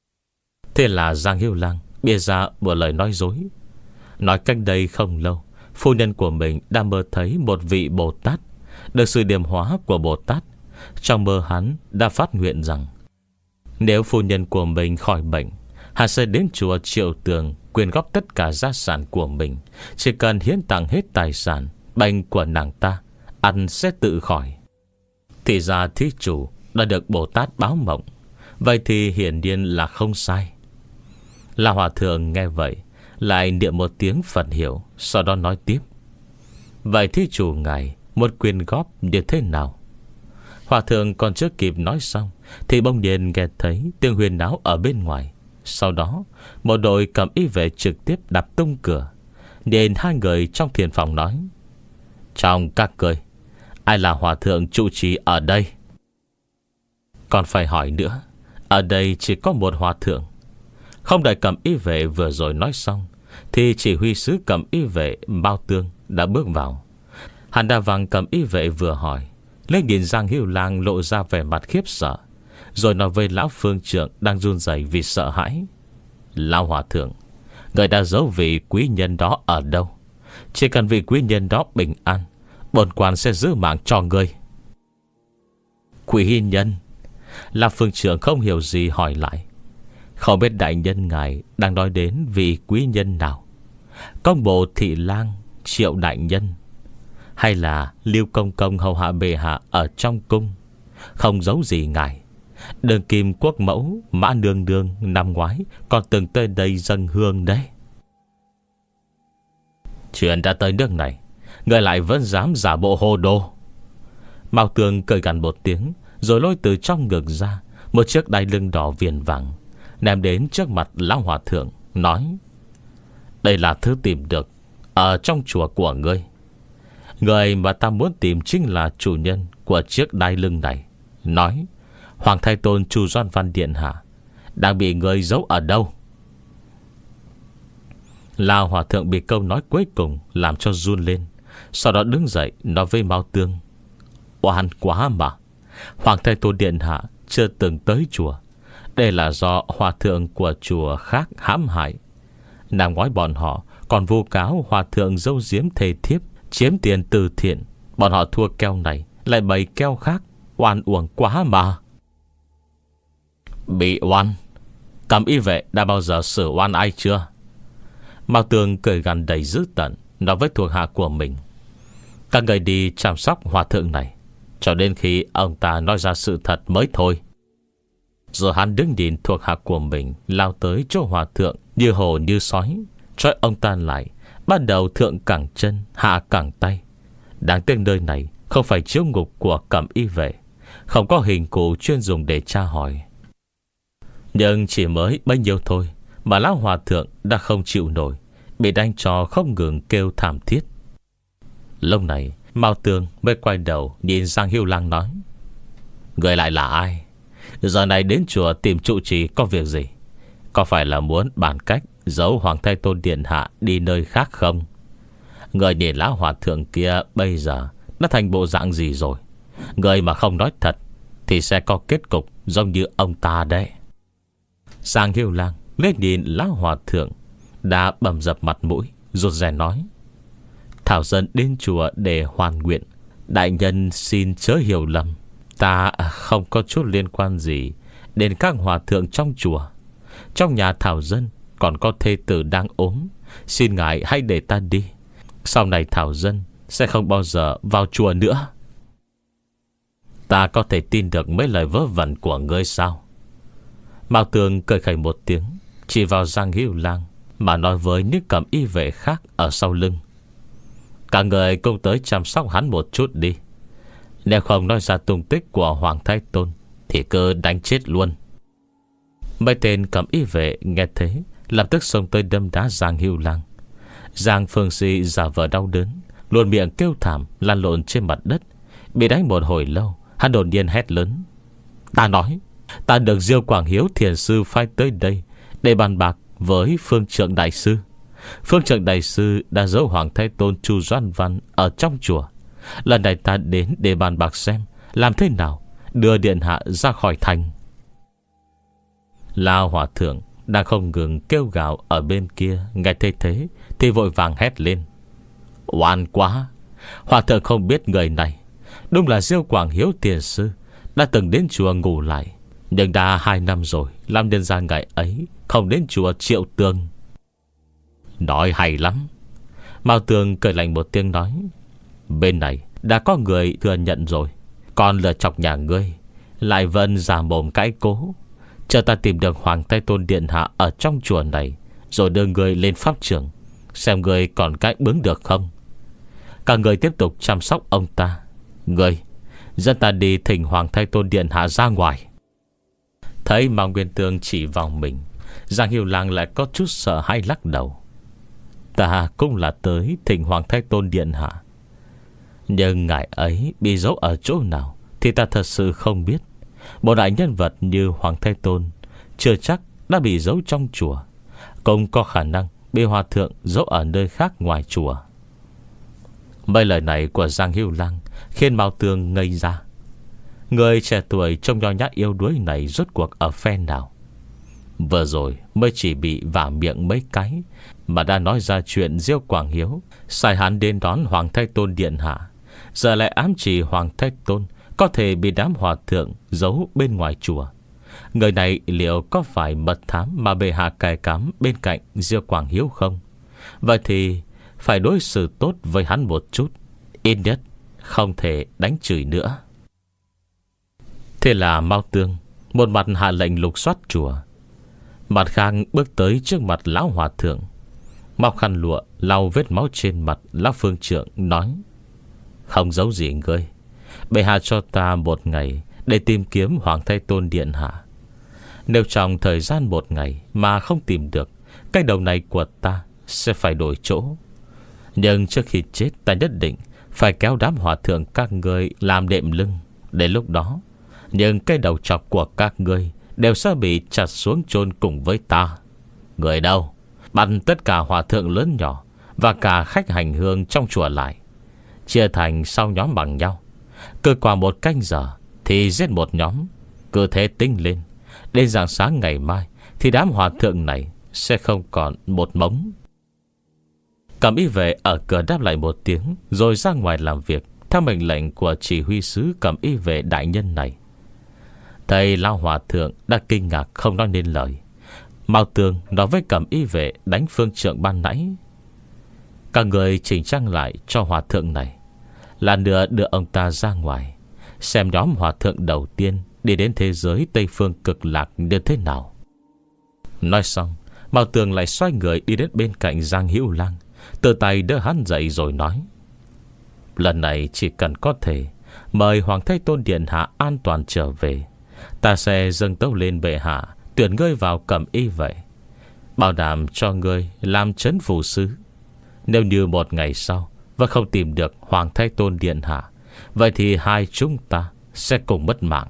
Thế là Giang Hiếu Lang bịa ra một lời nói dối, nói cách đây không lâu phu nhân của mình đã mơ thấy một vị Bồ Tát, được sự điểm hóa của Bồ Tát. Trong mơ hắn đã phát nguyện rằng nếu phu nhân của mình khỏi bệnh, hắn sẽ đến chùa Triệu Tường quyên góp tất cả gia sản của mình. Chỉ cần hiến tặng hết tài sản, bệnh của nàng ta ăn sẽ tự khỏi. Thì ra thí chủ đã được Bồ Tát báo mộng. Vậy thì hiển nhiên là không sai. Là hòa thượng nghe vậy lại niệm một tiếng Phật hiệu, sau đó nói tiếp. Vậy thí chủ ngài muốn quyên góp như thế nào? Hòa thượng còn chưa kịp nói xong thì bỗng nhiên nghe thấy tiếng huyên náo ở bên ngoài. Sau đó một đội cầm y vệ trực tiếp đạp tung cửa, nên hai người trong thiền phòng nói: Trong các người, ai là hòa thượng trụ trì ở đây? Còn phải hỏi nữa, ở đây chỉ có một hòa thượng. Không đợi Cẩm Y vệ vừa rồi nói xong, thì chỉ huy sứ Cẩm Y vệ Mao Tương đã bước vào. Hắn đã vàng Cẩm Y vệ vừa hỏi, lên nhìn Giang Hữu Lang lộ ra vẻ mặt khiếp sợ, rồi nói với lão phương trượng đang run rẩy vì sợ hãi: Lão hòa thượng, người đã giấu vị quý nhân đó ở đâu? Chỉ cần vị quý nhân đó bình an, bổn quan sẽ giữ mạng cho người. Quý nhân? Lão phương trượng không hiểu gì hỏi lại: Không biết đại nhân ngài đang nói đến vị quý nhân nào? Công bộ thị lang Triệu đại nhân, hay là Liêu công công hầu hạ bệ hạ ở trong cung? Không giấu gì ngài, đường kim quốc mẫu Mã nương nương năm ngoái còn từng tới đây dâng hương đấy. Chuyện đã tới nước này, người lại vẫn dám giả bộ hồ đồ. Mao Tương cười gằn một tiếng, rồi lôi từ trong ngực ra một chiếc đai lưng đỏ viền vàng, ném đến trước mặt lão hòa thượng, nói: Đây là thứ tìm được ở trong chùa của ngươi. Người mà ta muốn tìm chính là chủ nhân của chiếc đai lưng này. Nói Hoàng Thái Tôn Chu Doan Văn điện hạ đang bị người giấu ở đâu? Lão hòa thượng bị câu nói cuối cùng làm cho run lên, sau đó đứng dậy nói với Mao Tương: Oan quá mà, Hoàng Thái Tôn điện hạ chưa từng tới chùa. Đây là do hòa thượng của chùa khác hãm hại. Năm ngoái bọn họ còn vu cáo hòa thượng dâu diếm thề thiếp, chiếm tiền từ thiện. Bọn họ thua keo này lại bày keo khác, oan uổng quá mà. Bị oan? Cẩm Y vệ đã bao giờ xử oan ai chưa? Mao Tương cười gằn đầy dữ tợn, nói với thuộc hạ của mình: Các người đi chăm sóc hòa thượng này cho đến khi ông ta nói ra sự thật mới thôi. Rồi hắn đứng nhìn thuộc hạ của mình lao tới chỗ hòa thượng như hồ như sói, trói ông ta lại, bắt đầu thượng cẳng chân hạ cẳng tay. Đáng tiếc nơi này không phải chiếu ngục của Cẩm Y vệ, không có hình cụ chuyên dùng để tra hỏi. Nhưng chỉ mới bấy nhiêu thôi mà lão hòa thượng đã không chịu nổi, bị đánh cho không ngừng kêu thảm thiết. Lúc này Mao Tương mới quay đầu nhìn Giang Hữu Lang nói: Người lại là ai? Giờ này đến chùa tìm trụ trì có việc gì? Có phải là muốn bàn cách giấu Hoàng Thái Tôn điện hạ đi nơi khác không? Người nhìn lão hòa thượng kia bây giờ đã thành bộ dạng gì rồi? Người mà không nói thật thì sẽ có kết cục giống như ông ta đấy. Giang Hữu Lang lên nhìn lão hòa thượng đã bầm dập mặt mũi, rụt rè nói: Thảo dân đến chùa để hoàn nguyện, đại nhân xin chớ hiểu lầm. Ta không có chút liên quan gì đến các hòa thượng trong chùa. Trong nhà Thảo dân còn có thê tử đang ốm, xin ngài hãy để ta đi. Sau này Thảo dân sẽ không bao giờ vào chùa nữa. Ta có thể tin được mấy lời vớ vẩn của ngươi sao? Mao Tương cười khẩy một tiếng, chỉ vào Giang Hữu Lang mà nói với những Cẩm Y vệ khác ở sau lưng: Cả người cũng tới chăm sóc hắn một chút đi. Nếu không nói ra tung tích của Hoàng Thái Tôn thì cứ đánh chết luôn. Mấy tên Cẩm Y vệ nghe thế lập tức xông tới đâm đá Giang Hữu Lang. Giang Phương Si giả vờ đau đớn, luôn miệng kêu thảm lăn lộn trên mặt đất. Bị đánh một hồi lâu, hắn đột nhiên hét lớn: Ta nói, ta được Diêu Quảng Hiếu thiền sư phái tới đây để bàn bạc với Phương Trượng đại sư. Phương Trượng đại sư đã giấu Hoàng Thái Tôn Chu Doan Văn ở trong chùa. Lần này ta đến để bàn bạc xem làm thế nào đưa điện hạ ra khỏi thành. Lão hòa thượng đang không ngừng kêu gào ở bên kia nghe thấy thế thì vội vàng hét lên: Oan quá! Hòa thượng không biết người này đúng là Diêu Quảng Hiếu thiền sư đã từng đến chùa ngủ lại, nhưng đã hai năm rồi làm nhân ra ngày ấy không đến chùa Triệu Tương. Nói hay lắm. Mao Tương cười lạnh một tiếng nói: Bên này đã có người thừa nhận rồi, còn lừa chọc nhà ngươi lại vẫn giả mồm cãi cố. Chờ ta tìm được Hoàng Thái Tôn điện hạ ở trong chùa này, rồi đưa người lên pháp trường, xem người còn cãi bướng được không. Cả người tiếp tục chăm sóc ông ta. Người dẫn ta đi thỉnh Hoàng Thái Tôn điện hạ ra ngoài. Thấy Mao Nguyên Tương chỉ vào mình, Giang Hữu Lang lại có chút sợ hãi lắc đầu: Ta cũng là tới thỉnh Hoàng Thái Tôn điện hạ, nhưng ngài ấy bị giấu ở chỗ nào thì ta thật sự không biết. Một đại nhân vật như Hoàng Thái Tôn chưa chắc đã bị giấu trong chùa, cũng có khả năng bị hòa thượng giấu ở nơi khác ngoài chùa. Mấy lời này của Giang Hữu Lang khiến Mao Tương ngây ra. Người trẻ tuổi trông nho nhã yếu đuối này rốt cuộc ở phe nào? Vừa rồi mới chỉ bị vả miệng mấy cái mà đã nói ra chuyện Diêu Quảng Hiếu sai hắn đến đón Hoàng Thái Tôn điện hạ, giờ lại ám chỉ Hoàng Thái Tôn có thể bị đám hòa thượng giấu bên ngoài chùa. Người này liệu có phải mật thám mà bệ hạ cài cắm bên cạnh Diêu Quảng Hiếu không? Vậy thì phải đối xử tốt với hắn một chút, ít nhất không thể đánh chửi nữa. Thế là Mao Tương một mặt hạ lệnh lục soát chùa, mặt khác bước tới trước mặt lão hòa thượng, móc khăn lụa lau vết máu trên mặt lão phương trượng, nói: Không giấu gì ngươi, bệ hạ cho ta một ngày để tìm kiếm Hoàng Thái Tôn điện hạ. Nếu trong thời gian một ngày mà không tìm được, cái đầu này của ta sẽ phải đổi chỗ. Nhưng trước khi chết, ta nhất định phải kéo đám hòa thượng các ngươi làm đệm lưng. Đến lúc đó, những cái đầu chọc của các ngươi đều sẽ bị chặt xuống chôn cùng với ta. Người đâu? Bắt tất cả hòa thượng lớn nhỏ và cả khách hành hương trong chùa lại, chia thành sau nhóm bằng nhau. Cứ qua một canh giờ thì giết một nhóm. Cứ thế tính lên, đến rạng sáng ngày mai thì đám hòa thượng này sẽ không còn một mống. Cẩm y vệ ở cửa đáp lại một tiếng, rồi ra ngoài làm việc theo mệnh lệnh của chỉ huy sứ cẩm y vệ đại nhân này. Thầy lão hòa thượng đã kinh ngạc không nói nên lời. Mao Tương nói với cẩm y vệ đánh phương trượng ban nãy: Các người chỉnh trang lại cho hòa thượng này, là nữa đưa ông ta ra ngoài, xem nhóm hòa thượng đầu tiên đi đến thế giới Tây Phương Cực Lạc như thế nào. Nói xong, Mao Tương lại xoay người đi đến bên cạnh Giang Hữu Lang, từ tay đỡ hắn dậy rồi nói: Lần này chỉ cần có thể mời Hoàng Thái Tôn điện hạ an toàn trở về, ta sẽ dâng tấu lên bệ hạ tuyển ngươi vào cẩm y vệ, bảo đảm cho ngươi làm trấn phủ sứ. Nếu như một ngày sau và không tìm được Hoàng Thái Tôn điện hạ, vậy thì hai chúng ta sẽ cùng mất mạng.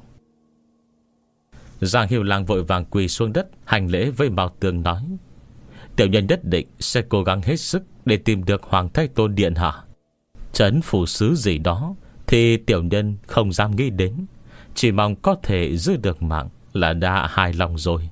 Giang Hữu Lang vội vàng quỳ xuống đất hành lễ với Mao Tương, nói: Tiểu nhân nhất định sẽ cố gắng hết sức để tìm được Hoàng Thái Tôn điện hạ. Trấn phủ sứ gì đó thì tiểu nhân không dám nghĩ đến, chỉ mong có thể giữ được mạng là đã hài lòng rồi.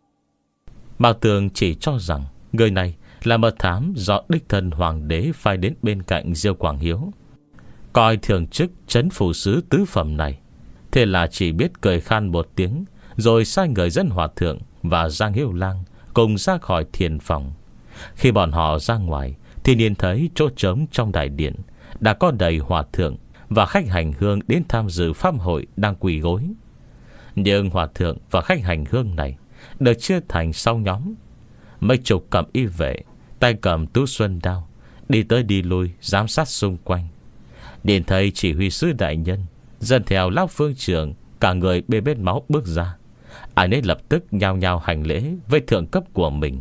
Mao Tương chỉ cho rằng người này là mật thám do đích thân hoàng đế phái đến bên cạnh Diêu Quảng Hiếu, coi thường chức trấn phủ sứ tứ phẩm này. Thế là chỉ biết cười khan một tiếng, rồi sai người dẫn hòa thượng và Giang Hữu Lang cùng ra khỏi thiền phòng. Khi bọn họ ra ngoài thì nhìn thấy chỗ trống trong đại điện đã có đầy hòa thượng và khách hành hương đến tham dự pháp hội đang quỳ gối. Nhưng hòa thượng và khách hành hương này được chia thành sáu nhóm. Mấy chục cầm y vệ tay cầm tú xuân đao đi tới đi lui giám sát xung quanh. Nhìn thấy chỉ huy sứ đại nhân dẫn theo lão phương trưởng cả người bê bết máu bước ra, ai nấy lập tức nhao nhao hành lễ với thượng cấp của mình.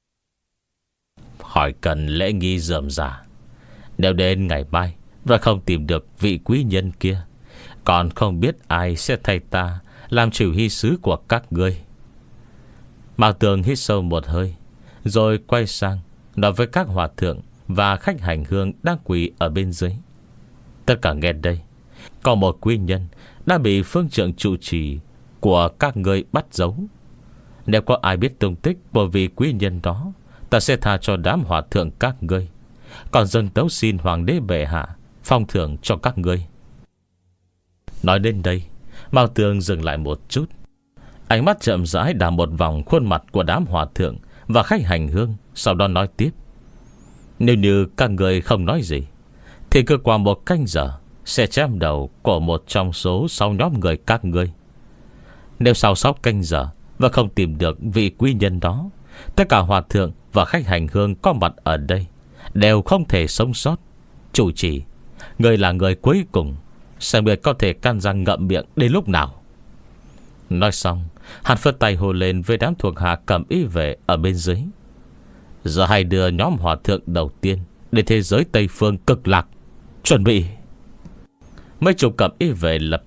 Hỏi cần lễ nghi rườm rà. Nếu đến ngày mai và không tìm được vị quý nhân kia, còn không biết ai sẽ thay ta làm chỉ huy sứ của các ngươi. Mao Tương hít sâu một hơi, rồi quay sang nói với các hòa thượng và khách hành hương đang quỳ ở bên dưới: Tất cả nghe đây, có một quý nhân đã bị phương trưởng trụ trì của các ngươi bắt giấu. Nếu có ai biết tung tích của vị quý nhân đó, ta sẽ tha cho đám hòa thượng các ngươi, còn dâng tấu xin hoàng đế bệ hạ phong thưởng cho các ngươi. Nói đến đây, Mao Tương dừng lại một chút, ánh mắt chậm rãi đảo một vòng khuôn mặt của đám hòa thượng và khách hành hương, sau đó nói tiếp: Nếu như các người không nói gì, thì cứ qua một canh giờ sẽ chém đầu của một trong số sáu nhóm người các ngươi. Nếu sau sáu canh giờ và không tìm được vị quý nhân đó, tất cả hòa thượng và khách hành hương có mặt ở đây đều không thể sống sót. Chủ trì, người là người cuối cùng, xem người có thể can răng ngậm miệng đến lúc nào. Nói xong, hắn phất tay hô lên với đám thuộc hạ cầm y vệ ở bên dưới: Giờ hãy đưa nhóm hòa thượng đầu tiên đến thế giới Tây Phương Cực Lạc. Chuẩn bị. Mấy chục cầm y vệ lập tức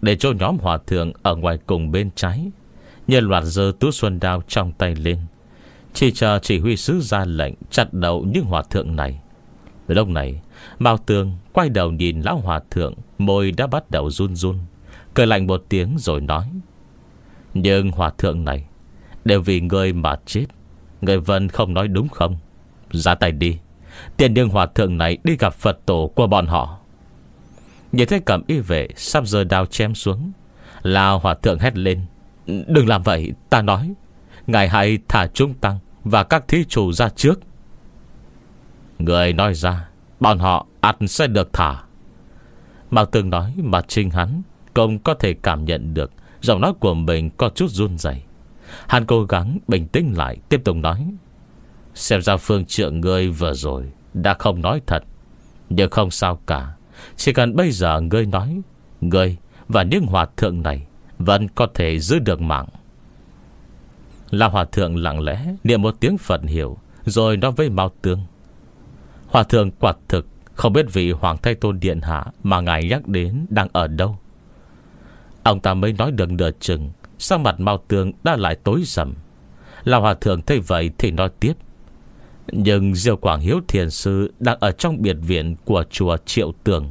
để cho nhóm hòa thượng ở ngoài cùng bên trái nhân loạt giơ tú xuân đao trong tay lên, chỉ chờ chỉ huy sứ ra lệnh chặt đầu những hòa thượng này. Lúc này Mao Tương quay đầu nhìn lão hòa thượng, môi đã bắt đầu run run, cười lạnh một tiếng rồi nói: Nhưng hòa thượng này đều vì ngươi mà chết, người Vân không nói đúng không? Ra tay đi, tiền nhưng hòa thượng này đi gặp Phật tổ của bọn họ. Nhìn thấy Cẩm Y vệ sắp giơ đao chém xuống, lão hòa thượng hét lên: Đừng làm vậy, ta nói, ngài hãy thả chúng tăng và các thí chủ ra trước. Người nói ra, bọn họ ắt sẽ được thả. Mao Tương nói mà chính hắn cũng có thể cảm nhận được giọng nói của mình có chút run rẩy. Hắn cố gắng bình tĩnh lại, tiếp tục nói: Xem ra phương trượng ngươi vừa rồi đã không nói thật, nhưng không sao cả. Chỉ cần bây giờ ngươi nói, ngươi và những hòa thượng này vẫn có thể giữ được mạng. Lão hòa thượng lặng lẽ niệm một tiếng Phật hiệu, rồi nói với Mao Tương: Hòa thượng quả thực không biết vị Hoàng Thái Tôn Điện Hạ mà ngài nhắc đến đang ở đâu. Ông ta mới nói được nửa chừng, sắc mặt Mao Tương đã lại tối sầm. Lão hòa thượng thấy vậy thì nói tiếp: Nhưng Diêu Quảng Hiếu thiền sư đang ở trong biệt viện của chùa Triệu Tường.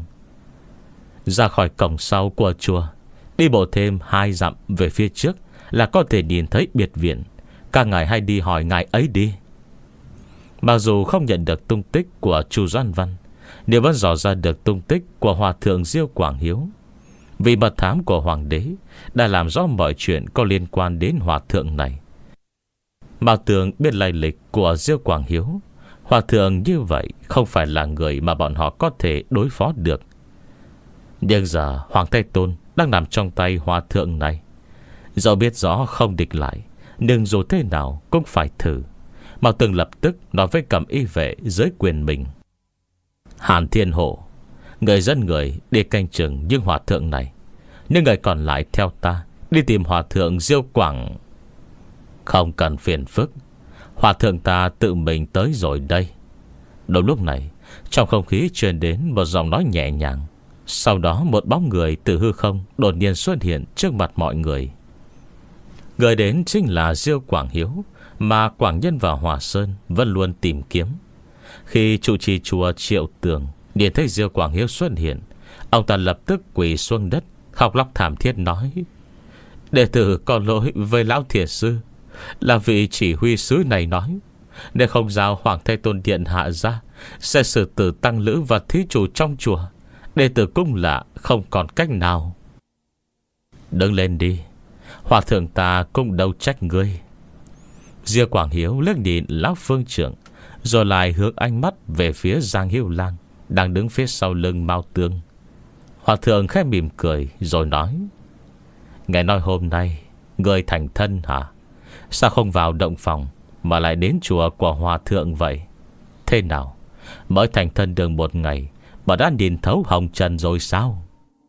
Ra khỏi cổng sau của chùa, đi bộ thêm hai dặm về phía trước là có thể nhìn thấy biệt viện. Các ngài hay đi hỏi ngài ấy đi. Mặc dù không nhận được tung tích của Chu Doan Văn, nhưng vẫn dò ra được tung tích của hòa thượng Diêu Quảng Hiếu. Vì mật thám của hoàng đế đã làm rõ mọi chuyện có liên quan đến hòa thượng này. Mao Tương biết lai lịch của Diêu Quảng Hiếu. Hòa thượng như vậy không phải là người mà bọn họ có thể đối phó được. Nhưng giờ Hoàng Thái Tôn đang nằm trong tay hòa thượng này. Dẫu biết rõ không địch lại, nhưng dù thế nào cũng phải thử. Mao Tương lập tức nói với Cẩm Y vệ dưới quyền mình: Hàn Thiên Hổ, người dẫn người đi canh chừng những hòa thượng này, nhưng người còn lại theo ta đi tìm hòa thượng Diêu Quảng. Không cần phiền phức, hòa thượng ta tự mình tới rồi đây. Đúng lúc này, trong không khí truyền đến một giọng nói nhẹ nhàng. Sau đó một bóng người từ hư không đột nhiên xuất hiện trước mặt mọi người. Người đến chính là Diêu Quảng Hiếu mà Quảng Nhân và Hòa Sơn vẫn luôn tìm kiếm. Khi trụ trì chùa Triệu Tường nhìn thấy Diêu Quảng Hiếu xuất hiện, ông ta lập tức quỳ xuống đất, khóc lóc thảm thiết nói: Đệ tử có lỗi với lão thiền sư. Là vị chỉ huy sứ này nói, nếu không giao Hoàng Thái Tôn Điện Hạ ra, sẽ xử tử tăng lữ và thí chủ trong chùa. Đệ tử cũng là không còn cách nào. Đứng lên đi, hòa thượng ta cũng đâu trách ngươi. Diêu Quảng Hiếu liếc nhìn lão phương trưởng, rồi lại hướng ánh mắt về phía Giang Hiếu Lang đang đứng phía sau lưng Mao Tương. Hòa thượng khẽ mỉm cười rồi nói: Ngài nói hôm nay ngươi thành thân hả? Sao không vào động phòng mà lại đến chùa của hòa thượng vậy? Thế nào, mới thành thân được một ngày mà đã nhìn thấu hồng trần rồi sao?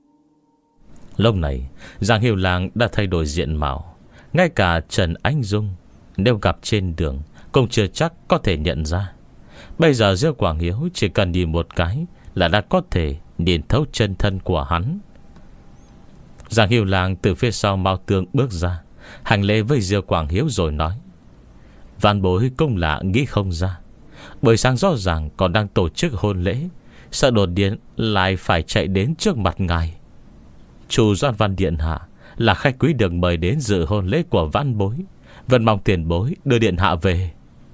Lúc này Giang Hiếu Lang đã thay đổi diện mạo. Ngay cả Trần Ánh Dung nếu gặp trên đường cũng chưa chắc có thể nhận ra. Bây giờ Diêu Quảng Hiếu chỉ cần nhìn một cái là đã có thể nhìn thấu chân thân của hắn. Giang Hiếu Lang từ phía sau Mao Tương bước ra, hành lễ với Diêu Quảng Hiếu rồi nói: Vạn bối cũng là nghĩ không ra, buổi sáng rõ ràng còn đang tổ chức hôn lễ, sợ đột nhiên lại phải chạy đến trước mặt ngài. Chu Doan Văn Điện Hạ là khách quý được mời đến dự hôn lễ của vãn bối, vẫn mong tiền bối đưa Điện Hạ về.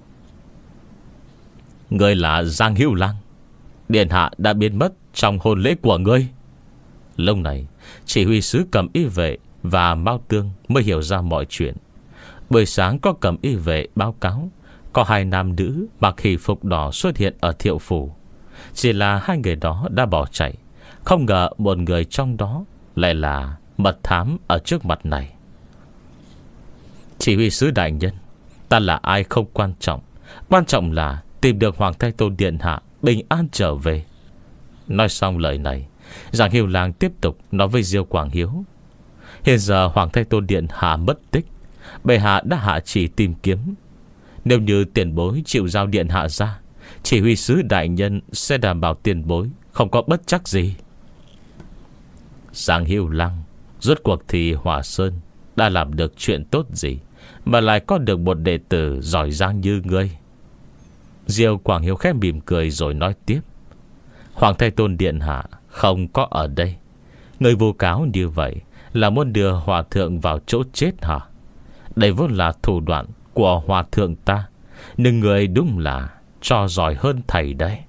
Ngươi là Giang Hiếu Lang, Điện Hạ đã biến mất trong hôn lễ của ngươi. Lúc này chỉ huy sứ Cẩm Y vệ và Mao Tương mới hiểu ra mọi chuyện. Buổi sáng có Cẩm Y vệ báo cáo có hai nam nữ mặc hỷ phục đỏ xuất hiện ở Thiệu Phủ. Chỉ là hai người đó đã bỏ chạy, không ngờ một người trong đó lại là mật thám ở trước mặt này. Chỉ huy sứ đại nhân, ta là ai không quan trọng, quan trọng là tìm được Hoàng Thái Tôn Điện Hạ bình an trở về. Nói xong lời này, Giang Hiếu Lang tiếp tục nói với Diêu Quảng Hiếu: Hiện giờ Hoàng Thái Tôn Điện Hạ mất tích, bệ hạ đã hạ chỉ tìm kiếm. Nếu như tiền bối chịu giao Điện Hạ ra, chỉ huy sứ đại nhân sẽ đảm bảo tiền bối không có bất trắc gì. Giang Hiếu Lang, Rốt cuộc thì Hòa Sơn đã làm được chuyện tốt gì mà lại có được một đệ tử giỏi giang như ngươi? Diêu Quảng Hiếu khẽ mỉm cười rồi nói tiếp: Hoàng Thái Tôn điện hạ không có ở đây. Người vu cáo như vậy là muốn đưa hòa thượng vào chỗ chết hả? Đây vốn là thủ đoạn của hòa thượng ta, nhưng người đúng là cho giỏi hơn thầy đấy.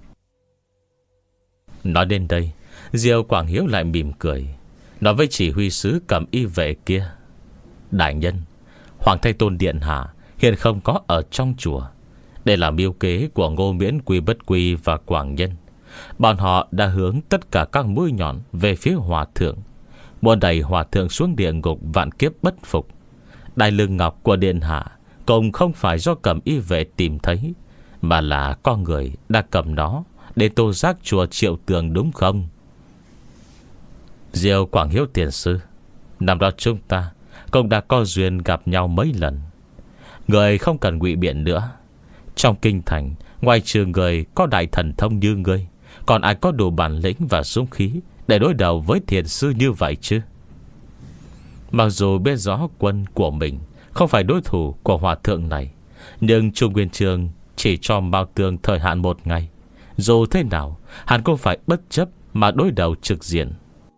Nói đến đây, Diêu Quảng Hiếu lại mỉm cười, nói với chỉ huy sứ cầm y vệ kia: Đại nhân, Hoàng Thái Tôn điện hạ hiện không có ở trong chùa. Đây là mưu kế của Ngô Miễn, Quy Bất Quy và Quảng Nhân. Bọn họ đã hướng tất cả các mũi nhọn về phía hòa thượng, muốn đẩy hòa thượng xuống địa ngục vạn kiếp bất phục. Đại lương ngọc của điện hạ cũng không phải do cầm y vệ tìm thấy, mà là con người đã cầm nó để tô giác chùa Triệu Tường, đúng không? Diêu Quảng Hiếu tiền sư, năm đó chúng ta cũng đã có duyên gặp nhau mấy lần. Người không cần ngụy biện nữa. Trong kinh thành, ngoài trừ người có đại thần thông như ngươi, còn ai có đủ bản lĩnh và dũng khí để đối đầu với thiền sư như vậy chứ? Mặc dù biết rõ quân của mình không phải đối thủ của hòa thượng này, nhưng Trung Nguyên Chương chỉ cho Mao Tương thời hạn một ngày. Dù thế nào, hắn cũng phải bất chấp mà đối đầu trực diện.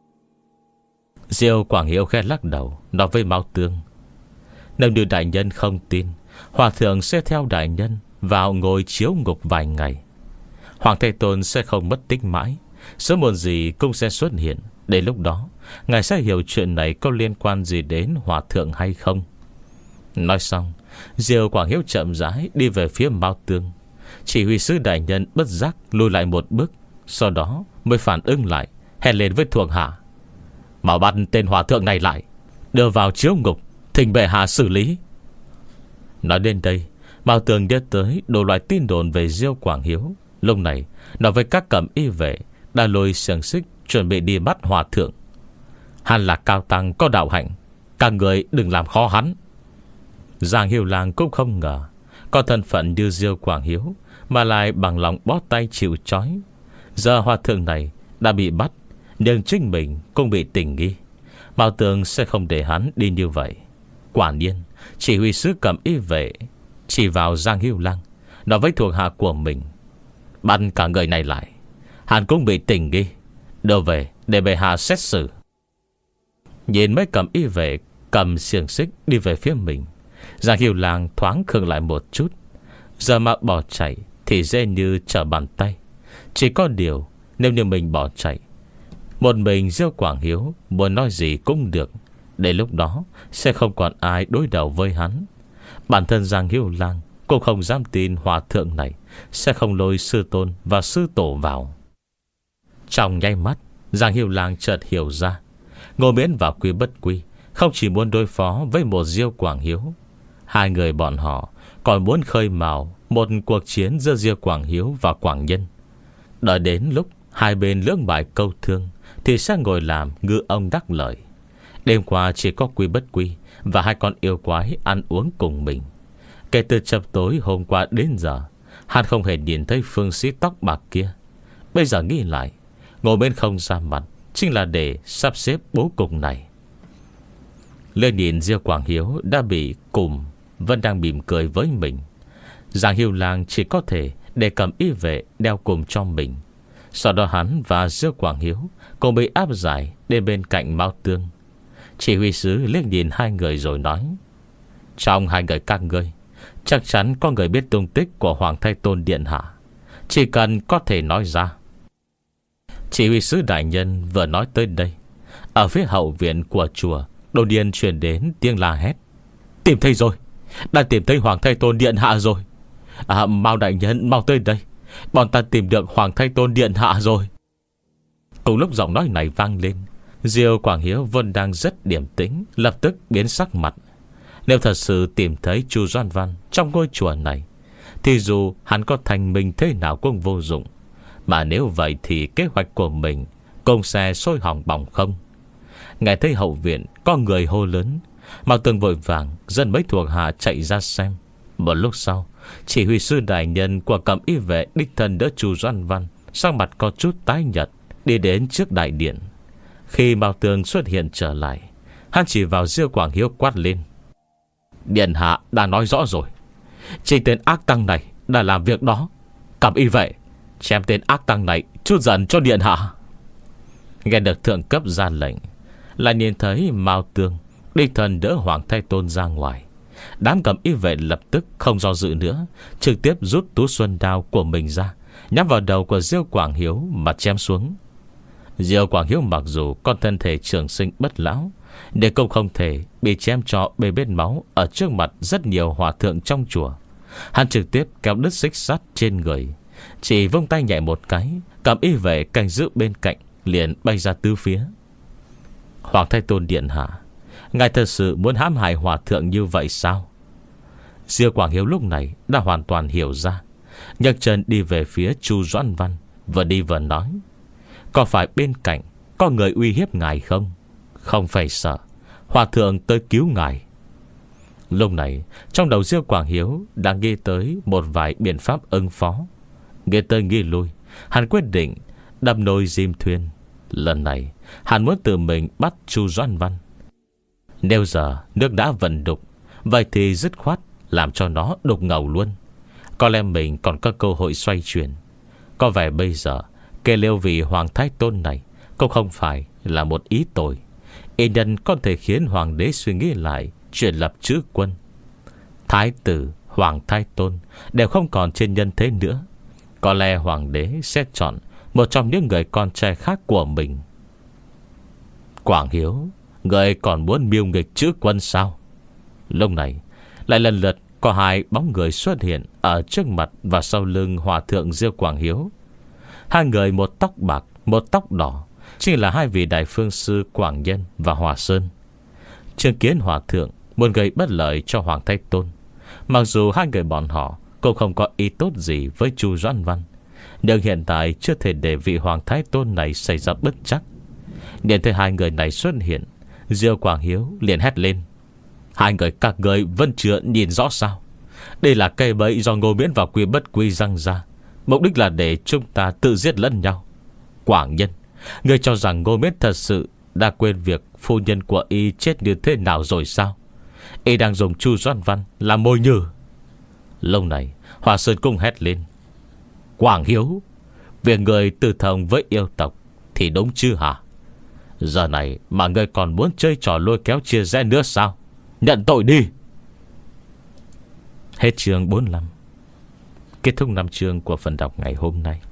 Diêu Quảng Hiếu khẽ lắc đầu, nói với Mao Tương: Nếu như đại nhân không tin, hòa thượng sẽ theo đại nhân vào ngồi chiếu ngục vài ngày. Hoàng Thái Tôn sẽ không mất tích mãi, sớm muộn gì cũng sẽ xuất hiện. Đến lúc đó, ngài sẽ hiểu chuyện này có liên quan gì đến hòa thượng hay không. Nói xong, Diêu Quảng Hiếu chậm rãi đi về phía Mao Tương. Chỉ huy sứ đại nhân bất giác lùi lại một bước, sau đó mới phản ứng lại, hét lên với thuộc hạ: Mau bắt tên hòa thượng này lại, đưa vào chiếu ngục, thỉnh bệ hạ xử lý. Nói đến đây, Mao Tương đưa tới đồ loại tin đồn về Diêu Quảng Hiếu. Lúc này nói với các cẩm y vệ đã lôi xiềng xích chuẩn bị đi bắt hòa thượng. Hắn là cao tăng có đạo hạnh, các người đừng làm khó hắn. Giang Hiếu Lang cũng không ngờ có thân phận như Diêu Quảng Hiếu mà lại bằng lòng bó tay chịu trói. Giờ hòa thượng này đã bị bắt, nhưng chính mình cũng bị tình nghi. Mao Tương sẽ không để hắn đi như vậy. Quả nhiên, chỉ huy sứ cầm y vệ chỉ vào Giang Hiếu Lang, nói với thuộc hạ của mình: Bắt cả người này lại, hắn cũng bị tình nghi, đưa về để bệ hạ xét xử. Nhìn mấy cầm y vệ cầm xiềng xích đi về phía mình, Giang Hiếu Lang thoáng khựng lại một chút. Giờ mà bỏ chạy thì dễ như trở bàn tay. Chỉ có điều, nếu như mình bỏ chạy, một mình Diêu Quảng Hiếu muốn nói gì cũng được, đến lúc đó sẽ không còn ai đối đầu với hắn. Bản thân Giang Hiếu Lang cũng không dám tin hòa thượng này sẽ không lôi sư tôn và sư tổ vào. Trong nháy mắt, Giang Hiếu Lang chợt hiểu ra, Ngô Miễn và Quy Bất Quy không chỉ muốn đối phó với một Diêu Quảng Hiếu, hai người bọn họ còn muốn khơi mào một cuộc chiến giữa Diêu Quảng Hiếu và Quảng Nhân. Đợi đến lúc hai bên lưỡng bại câu thương thì sẽ ngồi làm ngư ông đắc lợi. Đêm qua chỉ có Quy Bất Quy và hai con yêu quái ăn uống cùng mình. Kể từ chập tối hôm qua đến giờ, hắn không hề nhìn thấy phương sĩ tóc bạc kia. Bây giờ nghĩ lại, ngồi bên không ra mặt chính là để sắp xếp bố cục này. Lên nhìn Diêu Quảng Hiếu đã bị cùm, vẫn đang mỉm cười với mình. Giang Hiếu Lang chỉ có thể để cầm y vệ đeo cùm cho mình. Sau đó hắn và Diêu Quảng Hiếu cũng bị áp giải đến bên cạnh Mao Tương. Chỉ huy sứ liếc nhìn hai người rồi nói: Trong hai người các ngươi, chắc chắn có người biết tung tích của Hoàng Thái Tôn điện hạ. Chỉ cần có thể nói ra. Chỉ huy sứ đại nhân vừa nói tới đây, ở phía hậu viện của chùa đột nhiên truyền đến tiếng la hét: Tìm thấy rồi, đã tìm thấy Hoàng Thái Tôn điện hạ rồi. À, Mao đại nhân mau tới đây, bọn ta tìm được Hoàng Thái Tôn điện hạ rồi. Cùng lúc giọng nói này vang lên, Diêu Quảng Hiếu vốn đang rất điềm tĩnh lập tức biến sắc mặt. Nếu thật sự tìm thấy Chu Doan Văn trong ngôi chùa này, thì dù hắn có thành minh thế nào cũng vô dụng. Mà nếu vậy thì kế hoạch của mình cũng sẽ sôi hỏng bỏng không. Nghe thấy hậu viện có người hô lớn, Mao Tương vội vàng dẫn mấy thuộc hạ chạy ra xem. Một lúc sau, chỉ huy sư đại nhân của cầm y vệ đích thân đỡ Chu Doan Văn, sắc mặt có chút tái nhợt, đi đến trước đại điện. Khi Mao Tương xuất hiện trở lại, Hắn chỉ vào Diêu Quảng Hiếu quát lên: Điện hạ đã nói rõ rồi, chính tên ác tăng này đã làm việc đó. Cầm y vệ chém tên ác tăng này chút giận cho điện hạ. Nghe được thượng cấp ra lệnh, lại nhìn thấy Mao Tương đích thân đỡ Hoàng Thái Tôn ra ngoài. Đám cầm y vệ lập tức không do dự nữa, trực tiếp rút tú xuân đao của mình ra, nhắm vào đầu của Diêu Quảng Hiếu mà chém xuống. Diêu Quảng Hiếu mặc dù con thân thể trường sinh bất lão, để cũng không thể bị chém cho bê bết máu ở trước mặt rất nhiều hòa thượng trong chùa. Hắn trực tiếp kéo đứt xích sắt trên người, chỉ vung tay nhẹ một cái, cầm y vệ canh giữ bên cạnh liền bay ra tứ phía. Hoàng Thái Tôn điện hạ, ngài thật sự muốn hãm hại hòa thượng như vậy sao? Diêu Quảng Hiếu lúc này đã hoàn toàn hiểu ra, nhấc chân đi về phía Chu Doãn Văn, vừa đi vừa nói: Có phải bên cạnh có người uy hiếp ngài không? Không phải sợ, hòa thượng tới cứu ngài. Lúc này trong đầu Diêu Quảng Hiếu đã nghĩ tới một vài biện pháp ứng phó. Nghĩ tới nghĩ lui, hắn quyết định đâm nồi diêm thuyền. Lần này hắn muốn tự mình bắt Chu Doãn Văn. Nếu giờ nước đã vận đục, vậy thì dứt khoát làm cho nó đục ngầu luôn. Có lẽ mình còn có cơ hội xoay chuyển. Có vẻ bây giờ kê liêu vì Hoàng Thái Tôn này cũng không phải là một ý tội. Ý nhân có thể khiến hoàng đế suy nghĩ lại chuyện lập chữ quân. Thái tử, Hoàng Thái Tôn đều không còn trên nhân thế nữa. Có lẽ hoàng đế sẽ chọn một trong những người con trai khác của mình. Quảng Hiếu, người còn muốn mưu nghịch chữ quân sao? Lúc này lại lần lượt có hai bóng người xuất hiện ở trước mặt và sau lưng hòa thượng Diêu Quảng Hiếu. Hai người một tóc bạc, một tóc đỏ, chính là hai vị đại phương sư Quảng Nhân và Hòa Sơn. Chứng kiến hòa thượng muốn gây bất lợi cho Hoàng Thái Tôn, mặc dù hai người bọn họ cũng không có ý tốt gì với Chu Doãn Văn, nhưng hiện tại chưa thể để vị Hoàng Thái Tôn này xảy ra bất chắc. Nhìn thấy hai người này xuất hiện, Diêu Quảng Hiếu liền hét lên: Hai người các người vẫn chưa nhìn rõ sao? Đây là cây bẫy do Ngô Miễn và Quy Bất Quy răng ra, mục đích là để chúng ta tự giết lẫn nhau. Quảng Nhân, người cho rằng Ngô Miễn thật sự đã quên việc phu nhân của y chết như thế nào rồi sao? Y đang dùng Chu Doãn Văn làm mồi nhử. Lâu này Hòa Sơn cũng hét lên: Quảng Hiếu, việc người tư thông với yêu tộc thì đúng chứ hả? Giờ này mà người còn muốn chơi trò lôi kéo chia rẽ nữa sao? Nhận tội đi. Hết chương bốn mươi lăm. Kết thúc năm chương của phần đọc ngày hôm nay.